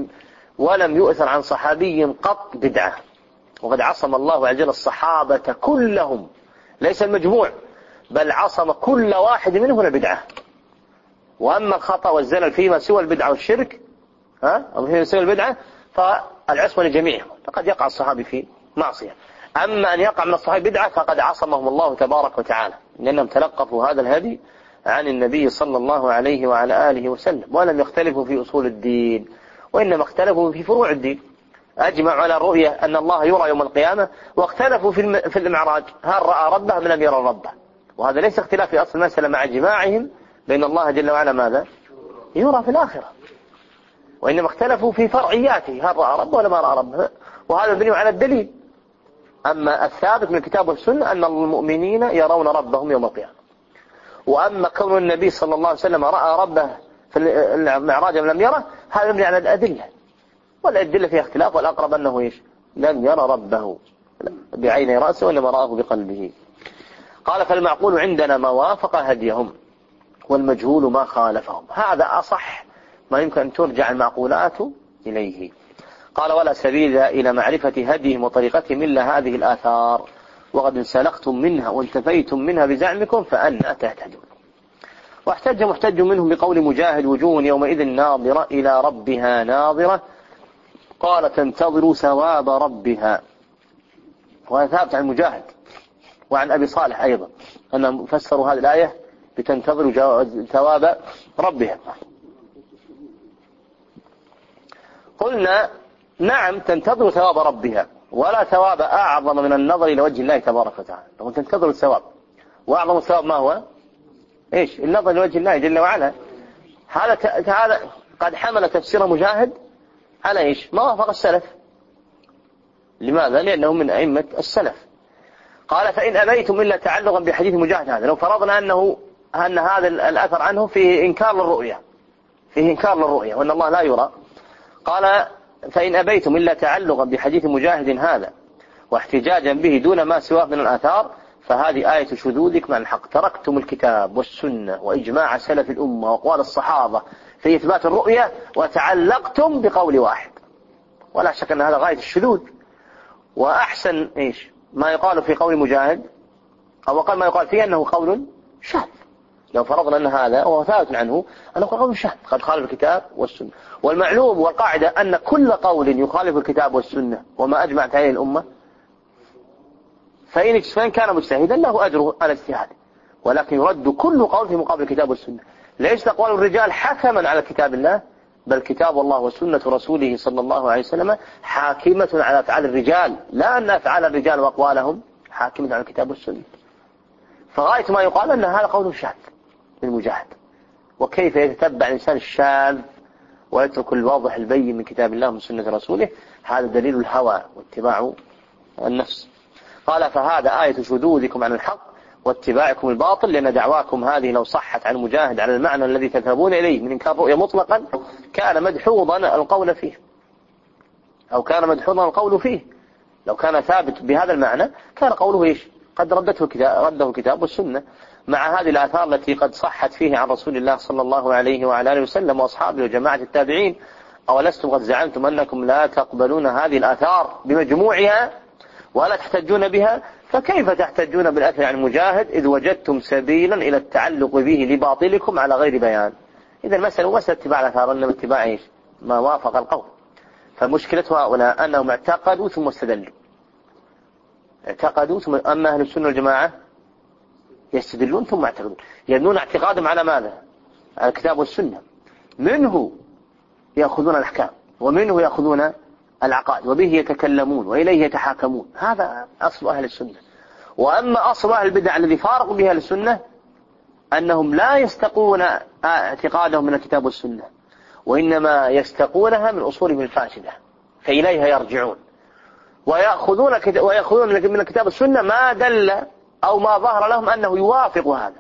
ولم يؤثر عن صحابي قط بدعة. وقد عصم الله عز وجل الصحابة كلهم، ليس المجموع، بل عصم كل واحد منهم البدعة. وأما الخطأ والزلل فيما سوى البدعة والشرك يسوي البدعة فالعصمة لجميعهم، فقد يقع الصحابي في معصية. أما أن يقع من الصحابي بدعة فقد عصمهم الله تبارك وتعالى، لأنهم تلقفوا هذا الهدي عن النبي صلى الله عليه وعلى آله وسلم، ولم يختلفوا في أصول الدين، وإنما اختلفوا في فروع الدين. أجمعوا على الرؤية أن الله يرى يوم القيامة، واختلفوا في المعراج هل رأى ربه أم لم يرى ربه، وهذا ليس اختلاف في أصل المسألة مع اجماعهم بين الله جل وعلا ماذا يرى في الآخرة، وإنما اختلفوا في فرعياته هل رأى ربه ولا ما رأى ربه، وهذا مبني على الدليل. أما الثابت من الكتاب والسنة أن المؤمنين يرون ربهم يوم القيامة. وأما كون النبي صلى الله عليه وسلم رأى ربه في المعراج أم لم يره، هذا مبني على الأدلة، والأدلة فيها اختلاف، والأقرب أنه لم يرى ربه بعيني رأسه وإنما رآه بقلبه. قال فالمعقول عندنا ما وافق هديهم، والمجهول ما خالفهم. هذا أصح ما يمكن أن ترجع المعقولات إليه. قال ولا سبيل إلى معرفة هديهم وطريقتهم إلا هذه الآثار، وقد انسلختم منها وانتفيتم منها بزعمكم فأنا تهتدون. واحتج محتج منهم بقول مجاهد وجوه يومئذ ناظرة إلى ربها ناظرة، قال تنتظر ثواب ربها. وهذا ثابت عن مجاهد وعن أبي صالح أيضا أنهم فسروا هذه الآية بتنتظر ثواب ربها. قلنا نعم تنتظر ثواب ربها، ولا ثواب أعظم من النظر إلى وجه الله تبارك وتعالى. تنتظر الثواب، وأعظم الثواب ما هو النظر إلى وجه الله جل وعلا. هذا قد حمل تفسير مجاهد على ما وافق السلف. لماذا؟ لأنه من أئمة السلف. قال فإن أبيتم إلا تعلقا بحديث مجاهد هذا، لو فرضنا أن هذا الأثر عنه فيه إنكار للرؤية وأن الله لا يرى. قال فإن أبيتم إلا تعلقا بحديث مجاهد هذا واحتجاجا به دون ما سواه من الآثار، فهذه آية شذوذكم عن الحق. تركتم الكتاب والسنة وإجماع سلف الأمة وأقوال الصحابة في إثبات الرؤية وتعلقتم بقول واحد، ولا شك أن هذا غاية الشذوذ. وأحسن ما يقال في قول مجاهد، أو قال ما يقال فيه أنه قول شاذ. لو فرضنا أن هذا وهو ثابت عنه أنه قول شاذ قد خالف الكتاب والسنة. والمعلوم والقاعدة أن كل قول يخالف الكتاب والسنة وما أجمعت عليه الأمة فإن كان مجتهدا له أجره على اجتهاده، ولكن يرد كل قول في مقابل الكتاب والسنة. ليس أقوال الرجال حكما على كتاب الله، بل كتاب الله وسنة رسوله صلى الله عليه وسلم حاكمة على أفعال الرجال، لا أن أفعال الرجال وأقوالهم حاكمة على الكتاب والسنة. فغاية ما يقال أن هذا قول شاذ للمجاهد. وكيف يتتبع الإنسان الشاذ ويترك الواضح البين من كتاب الله ومن سنة رسوله؟ هذا دليل الهوى واتباع النفس. قال فهذا آية شذوذكم عن الحق واتباعكم الباطل، لأن دعواكم هذه لو صحت عن المجاهد على المعنى الذي تذهبون إليه من إنكار الرؤية مطلقا كان مدحوظا القول فيه، أو كان مدحوظا القول فيه. لو كان ثابت بهذا المعنى كان قوله قد رده الكتاب والسنة، مع هذه الآثار التي قد صحت فيه عن رسول الله صلى الله عليه وعلى آله وسلم وأصحابه وجماعة التابعين. أولستم قد زعمتم أنكم لا تقبلون هذه الآثار بمجموعها ولا تحتجون بها، فكيف تحتجون بالأثر عن مجاهد إذ وجدتم سبيلا إلى التعلق به لباطلكم على غير بيان؟ إذا المسألة مسألة اتباع الآثار، إنما اتباع ما وافق القول. فمشكلة هؤلاء أنهم اعتقدوا ثم استدلوا، اعتقدوا ثم. أما أهل السنة والجماعة يستدلون ثم يعتقدون، يبنون اعتقادهم على ماذا؟ على الكتاب والسنة، منه يأخذون الأحكام ومنه يأخذون العقائد وبه يتكلمون وإليه يتحاكمون. هذا أصل أهل السنة. وأما أصل أهل البدع الذي فارقوا به أهل السنة أنهم لا يستقون اعتقادهم من الكتاب والسنة، وإنما يستقونها من أصولهم الفاسدة فإليها يرجعون، ويأخذون من الكتاب والسنة ما دل أو ما ظهر لهم أنه يوافق هذا.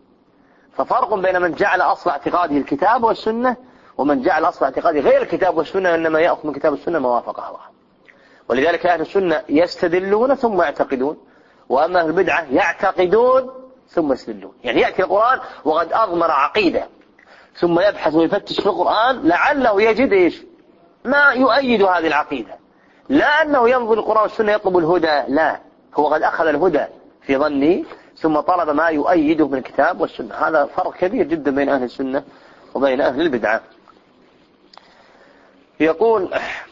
ففرق بين من جعل أصل اعتقاده الكتاب والسنة ومن جعل أصل اعتقاده غير الكتاب والسنة، إنما يأخذ من الكتاب والسنة ما وافقه. ولذلك أهل السنة يستدلون ثم يعتقدون، وأما أهل البدعة يعتقدون ثم يستدلون. يعني يأتي القرآن وقد أضمر عقيدة ثم يبحث ويفتش في القرآن لعله يجد ما يؤيد هذه العقيدة، لا أنه ينظر القرآن والسنة يطلب الهدى، لا، هو قد أخذ الهدى في ظنه ثم طلب ما يؤيده من الكتاب والسنة. هذا فرق كبير جدا بين أهل السنة وبين أهل البدعة. يقول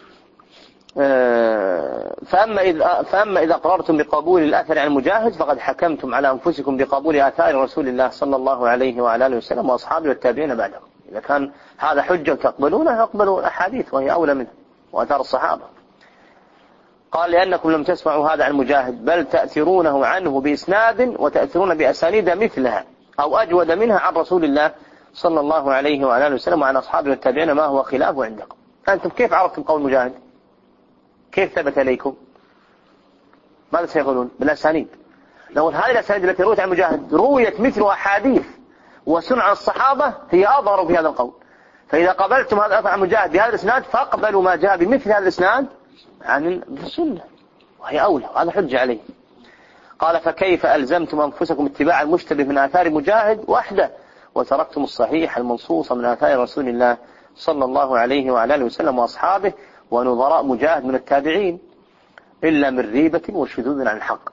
فأما إذا أقررتم بقبول الأثر عن المجاهد فقد حكمتم على أنفسكم بقبول آثار رسول الله صلى الله عليه وعلى آله وسلم وأصحابه والتابعين بعدهم. إذا كان هذا حجة تقبلونه اقبلوا الأحاديث وهي أولى منه وآثار الصحابة. قال لأنكم لم تسمعوا هذا عن المجاهد بل تأثرونه عنه بإسناد وتأثرون بأسانيد مثلها أو أجود منها عن رسول الله صلى الله عليه وعلى آله وسلم وعن أصحابه والتابعين ما هو خلافه عندكم. أنتم كيف عرفتم قول مجاهد؟ كيف ثبت إليكم؟ ماذا سيقولون؟ بالأسانيد. نقول هذه الأسانيد التي رويت عن مجاهد رويت مثل أحاديث وسنع الصحابة هي أظهر في هذا القول. فإذا قبلتم هذا الأثر عن مجاهد بهذا الإسناد فاقبلوا ما جاء بمثل هذا الإسناد عن السنة وهي أولى. هذا حجة عليه. قال فكيف ألزمتم أنفسكم اتباع المشتبه من آثار مجاهد وحده وتركتم الصحيح المنصوص من آثار رسول الله صلى الله عليه وعلى آله وسلم وأصحابه ونظراء مجاهد من التابعين إلا من ريبة وشذوذ عن الحق.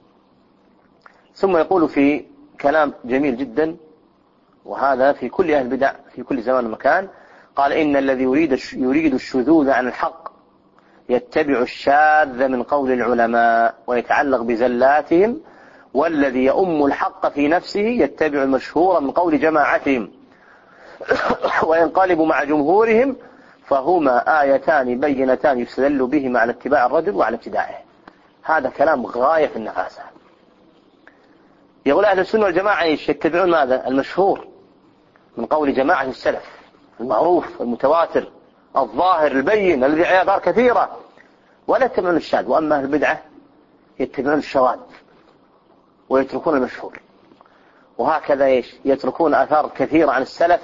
ثم يقول في كلام جميل جدا وهذا في كل أهل البدع في كل زمان ومكان. قال إن الذي يريد الشذوذ عن الحق يتبع الشاذ من قول العلماء ويتعلق بزلاتهم والذي يؤم الحق في نفسه يتبع المشهور من قول جماعتهم وينقلب مع جمهورهم فهما آيتان بينتان يستدل بهما على اتباع الرجل وعلى ابتداعه. هذا كلام غاية في النفاسة. يقول أهل السنة والجماعة يتبعون ماذا؟ المشهور من قول جماعة السلف المعروف المتواتر الظاهر البين الذي عيادار كثيرة ولا يتبعون الشاذ. وأما أهل البدعة يتبعون الشواذ ويتركون المشهور. وهكذا يتركون آثار كثيرة عن السلف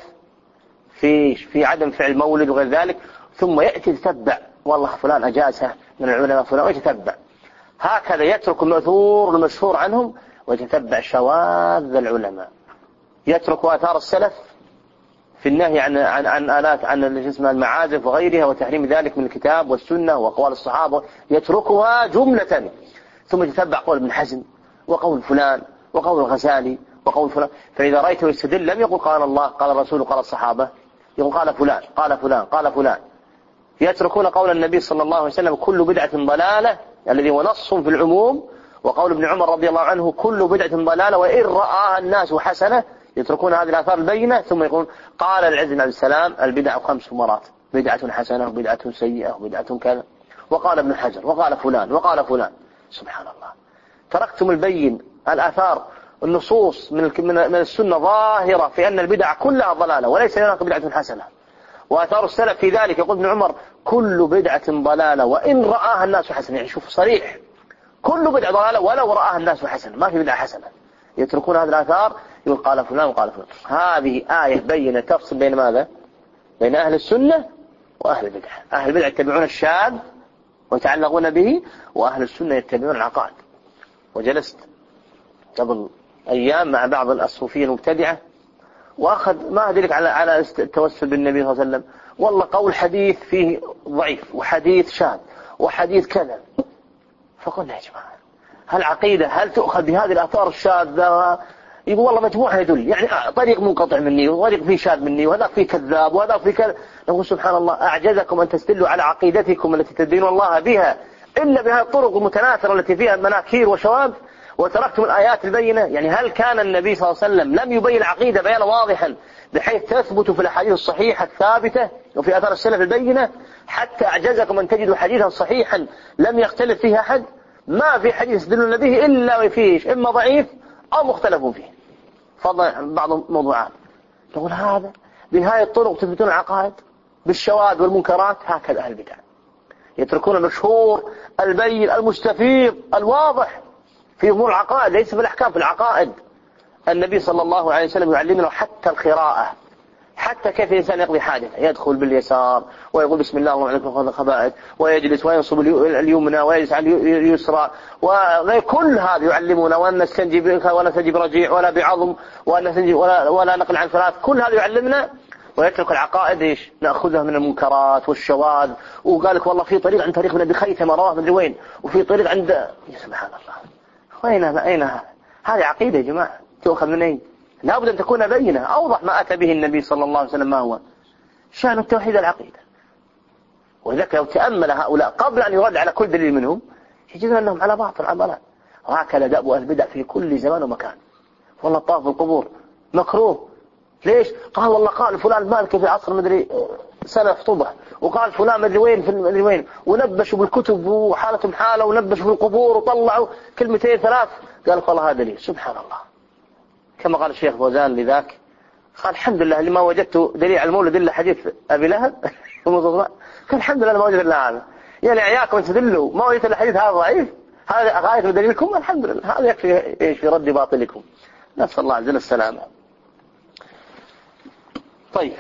في عدم فعل مولد وغير ذلك ثم يأتي يتتبع والله فلان أجازها من العلماء فلان ويتتبع. هكذا يترك المأثور المشهور عنهم ويتتبع شواذ العلماء. يترك آثار السلف في النهي عن آلات عن المعازف وغيرها وتحريم ذلك من الكتاب والسنة وأقوال الصحابة يتركها جملة ثم يتتبع قول ابن حزم وقول فلان وقول الغزالي وقول فلان. فإذا رأيته يستدل لم يقول قال الله قال الرسول قال الصحابة يقول قال فلان قال فلان قال فلان. يتركون قول النبي صلى الله عليه وسلم كل بدعة ضلالة الذي هو نص في العموم وقول ابن عمر رضي الله عنه كل بدعة ضلالة وإن رآها الناس حسنة. يتركون هذه الآثار البينة ثم يقول قال العز بن عبد السلام البدع 5 مرات بدعة حسنة وبدعة سيئة وبدعة كذا وقال ابن حجر وقال فلان وقال فلان. سبحان الله. تركتم البين الآثار النصوص من السنة ظاهرة في أن البدع كلها ضلالة وليس هناك بدعة حسنة. وآثار السلف في ذلك يقول ابن عمر كل بدعة ضلالة وإن رآها الناس حسنة. يعني شوف صريح كل بدعة ضلالة ولو رآها الناس حسنة ما في بدعة حسنة. يتركون هذه الآثار يقول قال فلان وقال فلان. هذه آية بينة تفصل بين ماذا؟ بين أهل السنة وأهل البدع. أهل البدع يتبعون الشاذ ويتعلقون به وأهل السنة يتبعون العقائد. وجلست قبل أيام مع بعض الصوفية المبتدعة وأخذ ما أدرك على التوسل بالنبي صلى الله عليه وسلم والله قول حديث فيه ضعيف وحديث شاذ وحديث كذا. فقلنا يا جماعة هل عقيدة هل تؤخذ بهذه الآثار الشاذة؟ يقول والله مجموعة يدل يعني طريق منقطع مني وطريق فيه شاذ مني وهذا فيه كذاب وهذا فيه كذا. نقول سبحان الله أعجزكم أن تستدلوا على عقيدتكم التي تدينون الله بها إلا بهذه الطرق المتناثرة التي فيها مناكير وشواذ وتركتم الآيات البينة. يعني هل كان النبي صلى الله عليه وسلم لم يبين العقيدة بيانا واضحا بحيث تثبت في الأحاديث الصحيحة الثابتة وفي آثار السلف البينة حتى أعجزكم أن تجدوا حديثا صحيحا لم يختلف فيه أحد؟ ما في حديث يستدلون به إلا وفيه إما ضعيف أو مختلف فيه فضلا عن بعض الموضوعات. نقول هذا بهذه الطرق تثبتون العقائد بالشواذ والمنكرات. هكذا أهل البدع يتركون المشهور البين المستفيض الواضح في أمور العقائد ليس في الأحكام في العقائد. النبي صلى الله عليه وسلم يعلمنا حتى القراءة حتى كيف الإنسان يقضي حاجته يدخل باليسار ويقول بسم الله اللهم عليكم خذ الخبائث ويجلس وينصب اليمنى ويجلس على اليسرى وغير كل هذا يعلمنا وأن نستنجي ولا نستنجي برجيع ولا بعظم ولا نقل عن ثلاث. كل هذا يعلمنا ويترك العقائد إيش نأخذها من المنكرات والشواذ. وقال لك والله في طريق عند طريق ابن خيثمة رواه من وين وفي طريق عند يا سبحان الله أين هذه عقيدة يا جماعة تأخذ من أين؟ لابد أن تكون بينة. أوضح ما أتى به النبي صلى الله عليه وسلم ما هو شأن التوحيد العقيدة. ولذلك لو تأمل هؤلاء قبل أن يرد على كل دليل منهم يجدون أنهم على باطل عملا. وهكذا دأب أهل البدع في كل زمان ومكان. والله الطواف بالقبور مكروه. ليش؟ قال والله قال فلان مالك في عصر مدري سنة خطبة، وقال فلان مدري وين في مدري وين، ونبشوا بالكتب وحالتهم حالة، ونبشوا في القبور وطلعوا كلمتين ثلاث. قال والله هذا دليل. سبحان الله. كما قال الشيخ فوزان لذاك، قال الحمد لله اللي ما وجدت دليل على المولد إلا حديث أبي لهب. قال الحمد لله ما وجد إلا هذا. يعني عياكم أن تدلوا ما وجدت إلا حديث هذا ضعيف، هذا غاية دليلكم. الحمد لله هذا يكفي إيش في رد باطلكم. نسأل الله عز وجل السلامة. طيب.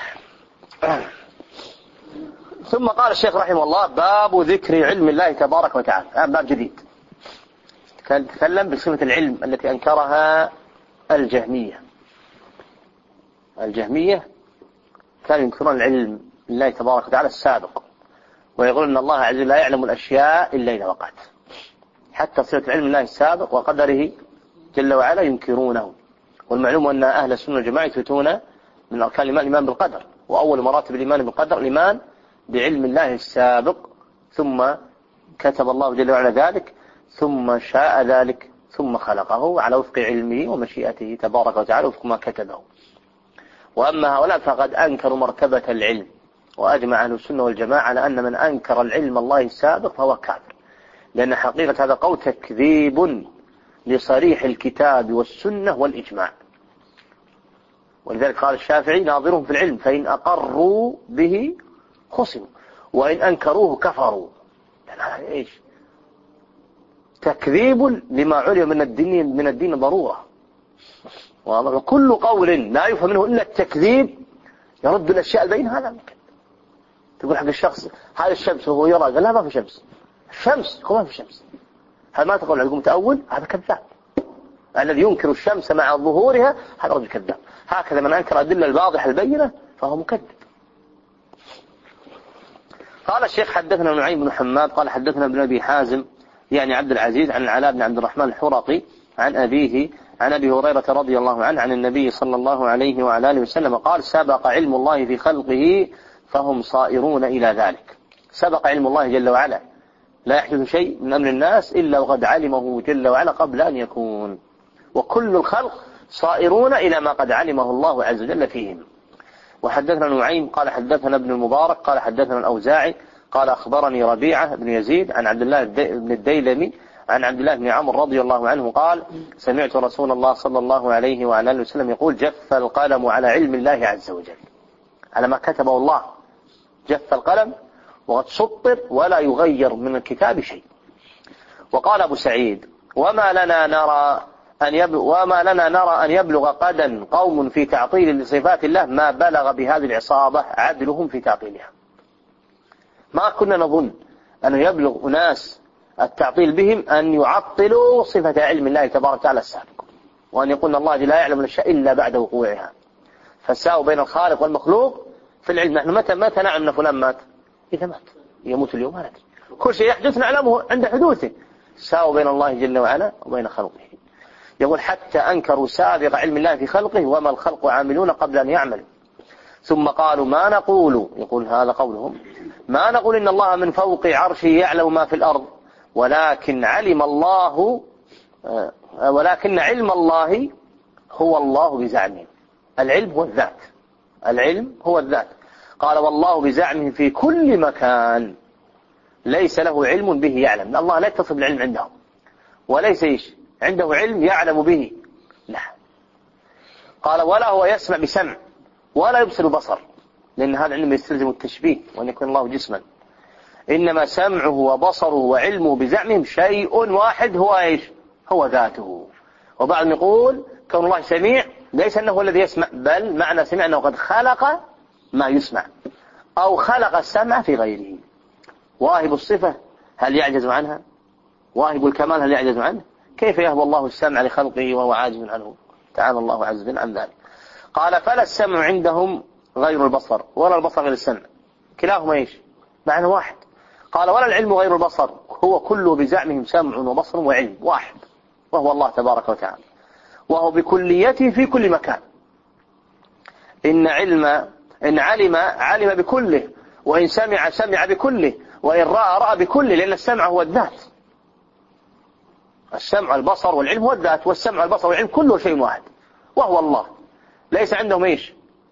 ثم قال الشيخ رحمه الله: باب ذكر علم الله تبارك وتعالى. باب جديد تكلم بصفة العلم التي أنكرها الجهمية. الجهمية كانوا ينكرون العلم لله تبارك وتعالى السابق، ويقولون أن الله عز وجل لا يعلم الأشياء إلا إذا وقعت. حتى صفة علم الله السابق وقدره جل وعلا ينكرونه. والمعلوم أن أهل السنة والجماعة يثبتون من أركان الإيمان بالقدر، وأول مراتب الإيمان بالقدر الإيمان بعلم الله السابق، ثم كتب الله جل وعلا ذلك، ثم شاء ذلك، ثم خلقه على وفق علمه ومشيئته تبارك وتعالى وفق ما كتبه. وأما هؤلاء فقد أنكروا مرتبة العلم، وأجمع أهل السنة والجماعة على أن من أنكر العلم الله السابق فهو كافر، لأن حقيقة هذا قول تكذيب لصريح الكتاب والسنة والإجماع. ولذلك قال الشافعي: ناظرهم في العلم فإن أقروا به خصموا وإن أنكروه كفروا. يعني إيش؟ تكذيب لما علم من الدين ضرورة. وكل قول لا يفهم منه إلا التكذيب يرد الأشياء البين. هذا ممكن تقول حق الشخص: هذا الشمس وهو يرى، قال لا ما في شمس. الشمس ما في شمس. هذا ما تقول عليكم متأول، هذا كذاب. الذي ينكر الشمس مع ظهورها هذا رجل كذاب. هكذا من أنكر أدلة الواضحة البينة فهو مكذب. قال الشيخ: حدثنا نعيم بن حماد قال حدثنا ابن أبي حازم يعني عبد العزيز عن العلاء بن عبد الرحمن الحرقي عن أبيه عن أبي هريرة رضي الله عنه عن النبي صلى الله عليه وعلى آله وسلم قال: سبق علم الله في خلقه فهم صائرون إلى ذلك. سبق علم الله جل وعلا، لا يحدث شيء من أمر الناس إلا وقد علمه جل وعلا قبل أن يكون، وكل الخلق صائرون إلى ما قد علمه الله عز وجل فيهم. وحدثنا نعيم قال حدثنا ابن المبارك قال حدثنا الأوزاعي قال أخبرني ربيعة بن يزيد عن عبد الله بن الديلمي عن عبد الله بن عمرو رضي الله عنه قال: سمعت رسول الله صلى الله عليه وعلى آله وسلم يقول: جف القلم على علم الله عز وجل، على ما كتبه الله. جف القلم وقد سطر ولا يغير من الكتاب شيء. وقال أبو سعيد: وما لنا نرى أن يبلغ قدم قوم في تعطيل لصفات الله ما بلغ بهذه العصابة عدلهم في تعطيلها. ما كنا نظن أن يبلغ أناس التعطيل بهم أن يعطلوا صفة علم الله تبارك وتعالى السابق، وأن يقول الله لا يعلم الأشياء إلا بعد وقوعها. فساووا بين الخالق والمخلوق في العلم. نحن متى نعلم أن فلان مات؟ إذا مات. يموت اليوم ما ندري. كل شيء يحدث نعلمه عند حدوثه. ساووا بين الله جل وعلا وبين خلقه. يقول: حتى أنكروا سابق علم الله في خلقه وما الخلق عاملون قبل أن يعملوا. ثم قالوا: ما نقول، يقول هذا قولهم، ما نقول إن الله من فوق عرشه يعلم ما في الأرض، ولكن علم الله ولكن علم الله هو الله بزعمهم. العلم هو الذات. العلم هو الذات. قال: والله بزعمهم في كل مكان ليس له علم به يعلم. الله لا يتصف بالعلم عنده، وليس عنده علم يعلم به، لا. قال: ولا هو يسمع بسمع ولا يبصر بصر، لأن هذا العلم يستلزم التشبيه وأن يكون الله جسما. إنما سمعه وبصره وعلمه بزعمهم شيء واحد، هو ذاته. وبعض يقول كون الله سميع ليس أنه هو الذي يسمع، بل معنى سمع أنه قد خلق ما يسمع أو خلق السمع في غيره. واهب الصفة هل يعجز عنها؟ واهب الكمال هل يعجز عنه؟ كيف يهب الله السمع لخلقه وهو عاجز عنه؟ تعالى الله عز وجل عن ذلك. قال: فلا السمع عندهم غير البصر ولا البصر غير السمع، كلاهما معنى واحد. قال: ولا العلم غير البصر، هو كله بزعمهم سمع وبصر وعلم واحد، وهو الله تبارك وتعالى، وهو بكليته في كل مكان. إن علم علم بكله، وإن سمع سمع بكله، وإن رأى رأى بكله، لأن السمع هو الذات. السمع البصر والعلم هو الذات، والسمع البصر والعلم كله شيء واحد، وهو الله. ليس عندهم إيش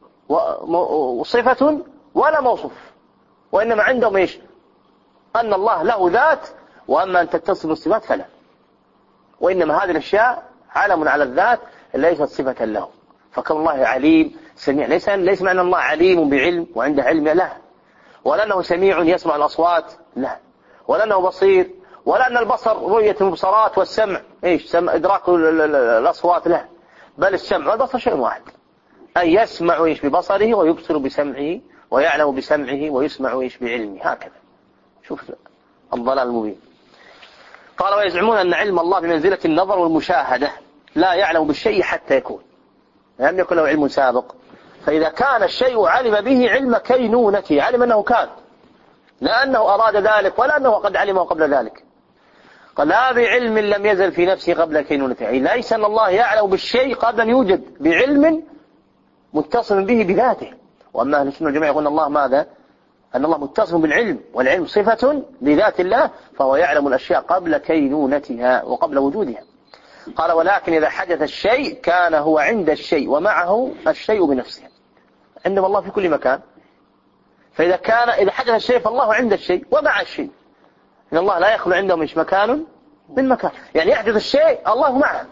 صفة ولا موصوف، وإنما عندهم إيش أن الله له ذات، وأما أن تتصف الصفات فلا. وإنما هذه الأشياء علم على الذات ليست صفة له. فكون الله عليم سميع ليس معنى الله عليم بعلم وعنده علم، لا. ولا أنه سميع يسمع الأصوات، لا. ولا أنه بصير، ولا أن البصر رؤية المبصرات، والسمع إدراك الأصوات، لا. بل السمع والبصر شيء واحد، أن يسمع ببصره ويبصر بسمعه ويعلم بسمعه ويسمع بعلمه، هكذا. شوف الضلال المبين. قال ويزعمون أن علم الله بمنزلة النظر والمشاهدة، لا يعلم بالشيء حتى يكون، لم يكن له علم سابق. فإذا كان الشيء علم به علم كينونته، علم أنه كان، لا أنه أراد ذلك ولا أنه قد علمه قبل ذلك. قال لا بعلم لم يزل في نفسه قبل كينونته، أي ليس أن الله يعلم بالشيء قبل أن يوجد، بعلم متصل به بذاته. وأما أهل السنة والجماعة يقولون الله ماذا؟ أن الله متصل بالعلم، والعلم صفة لذات الله، فهو يعلم الأشياء قبل كينونتها وقبل وجودها. قال ولكن إذا حدث الشيء كان هو عند الشيء ومعه الشيء بنفسه. عندما الله في كل مكان، فإذا حدث الشيء فالله عند الشيء ومع الشيء. إن الله لا يخلو عنده مش مكان من مكان، يعني يحدث الشيء الله معه،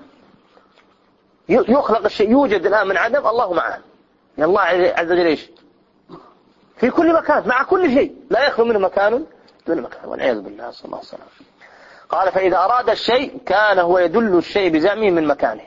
يخلق الشيء يوجد الآن من عدم الله معه. يعني الله عز وجل إيش في كل مكان مع كل شيء، لا يخلو منه مكان دون مكان، والعياذ بالله، صلى الله عليه وسلم. قال فإذا أراد الشيء كان هو يدل الشيء بزعمه من مكانه،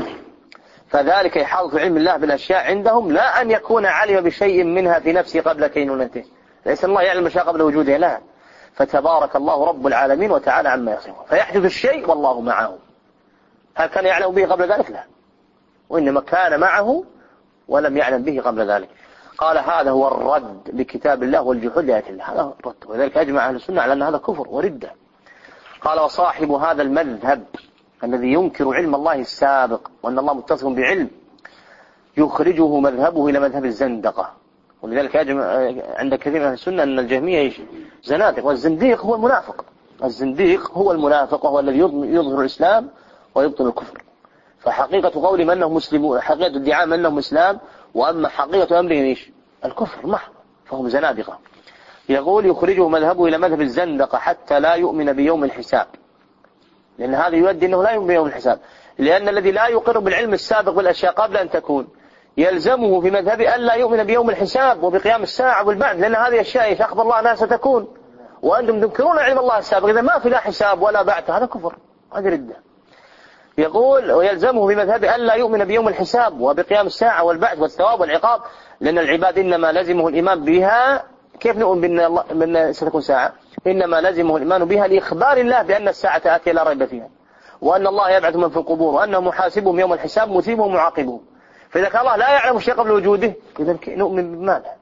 فذلك يحاط علم الله بالأشياء عندهم، لا أن يكون علم بشيء منها في نفسه قبل كينونته. ليس الله يعلم الأشياء قبل وجودها، لا. فتبارك الله رب العالمين وتعالى عما يصفون. فيحدث الشيء والله معه. هل كان يعلم به قبل ذلك؟ لا، وإنما كان معه ولم يعلم به قبل ذلك. قال هذا هو الرد لكتاب الله والجحود لآيات الله، هذا هو الرد. وذلك أجمع أهل السنة على أن هذا كفر وردة. قال وصاحب هذا المذهب الذي ينكر علم الله السابق وأن الله متصف بعلم يخرجه مذهبه إلى مذهب الزندقة. ولذلك يجمع عند كثير من أهل السنة أن الجهمية زنادق، والزنديق هو المنافق. الزنديق هو المنافق، وهو الذي يظهر الإسلام ويبطن الكفر. فحقيقة قولهم أنهم مسلمون، حقيقة ادعاء أنهم إسلام، وأما حقيقة أمرهم الكفر محض، فهم زنادقة. يقول يخرجه مذهبه إلى مذهب الزندقة حتى لا يؤمن بيوم الحساب، لأن هذا يؤدي أنه لا يؤمن بيوم الحساب. لأن الذي لا يقر بالعلم السابق بالأشياء قبل أن تكون يلزمه في مذهبه أن لا يؤمن بيوم الحساب وبقيام الساعة والبعث، لأن هذه أشياء أخبر الله أنها ستكون، وأنتم تنكرون علم الله السابق. إذا ما في لا حساب ولا بعث هذا كفر، هذه ردة. يقول ويلزمه بمذهبه أن لا يؤمن بيوم الحساب وبقيام الساعة والبعث والثواب والعقاب، لأن العباد إنما لزمه الإيمان بها. كيف نؤمن بأن ستكون ساعة؟ إنما لزمه الإيمان بها لإخبار الله بأن الساعة آتية لا ريب فيها، وأن الله يبعث من في القبور، وأنه محاسبهم يوم الحساب مثيبهم ومعاقبهم. فإذا كان الله لا يعلم الشيء قبل وجوده، إذا نؤمن بماذا؟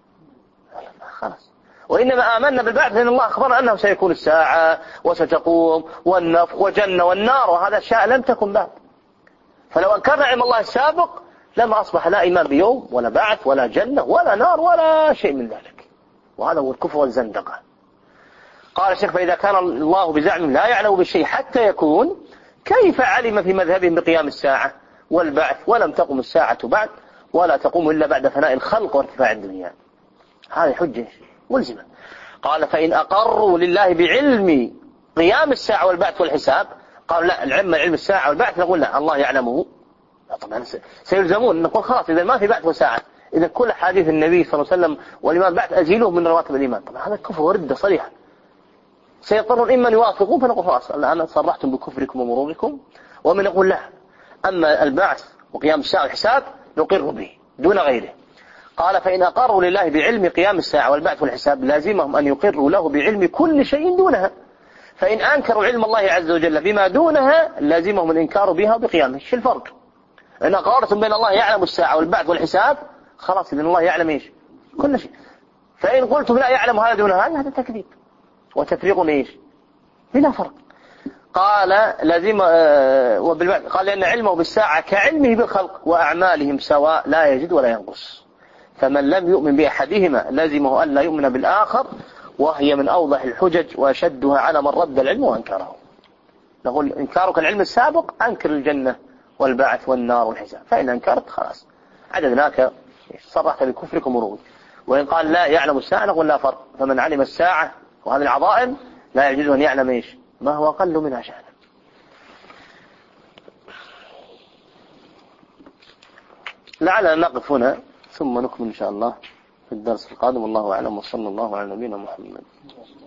خلاص. وإنما آمنا بالبعث لأن الله أخبرنا أنه سيكون الساعة وستقوم والنفخ وجنة والنار، وهذا الشيء لم تكن بعد. فلو أنكرنا علم الله السابق لما أصبح لا إيمان بيوم ولا بعث ولا جنة ولا نار ولا شيء من ذلك، وهذا هو الكفر والزندقة. قال الشيخ فإذا كان الله بزعم لا يعلم بالشيء حتى يكون، كيف علم في مذهبهم بقيام الساعة والبعث ولم تقم الساعة بعد ولا تقوم إلا بعد فناء الخلق وارتفاع الدنيا؟ هذه حجة ملزمة. قال فإن أقروا لله بعلم قيام الساعة والبعث والحساب، قالوا لا، علم الساعة والبعث، نقول لا الله يعلمه. طبعا سيلزمون، نقول خلاص إذا ما في بعث وساعة، إذا كل حديث النبي صلى الله عليه وسلم والإيمان بعث أزيلوه من رواتب الإيمان. طبعا هذا كفر ورد صريحة، سيضطرون إما يوافقون، فنقول خلاص الآن صرحتم بكفركم ومروركم، ومن نقول لا، أما البعث وقيام الساعة والحساب نقر به دون غيره. قال فإن أقروا لله بعلم قيام الساعة والبعث والحساب لازمهم أن يقروا له بعلم كل شيء دونها، فإن أنكروا علم الله عز وجل بما دونها لازمهم الإنكار بها وبقيامه. شو الفرق؟ إن أقررتم بين الله يعلم الساعة والبعث والحساب، خلاص إذن الله يعلم إيش؟ كل شيء. فإن قلتم لا يعلم هذا دون هذا تكذيب وتفريق إيش؟ بلا فرق. قال لازم قال لأن علمه بالساعة كعلمه بالخلق وأعمالهم سواء لا يزيد ولا ينقص. فمن لم يؤمن بأحدهما لازمه أن لا يؤمن بالآخر، وهي من أوضح الحجج وأشدها على من رد العلم وأنكره. نقول إنكارك العلم السابق أنكر الجنة والبعث والنار والحساب، فإن أنكرت خلاص عددناك صرحت بكفرك ومروج. وإن قال لا يعلم الساعة نقول لا فرق، فمن علم الساعة وهذه العظائم لا يجوز أن يعلم إيش ما هو أقل منها شأنا. لعلنا نقف هنا ثم نكمل إن شاء الله في الدرس القادم. والله أعلم، وصلى الله على نبينا محمد.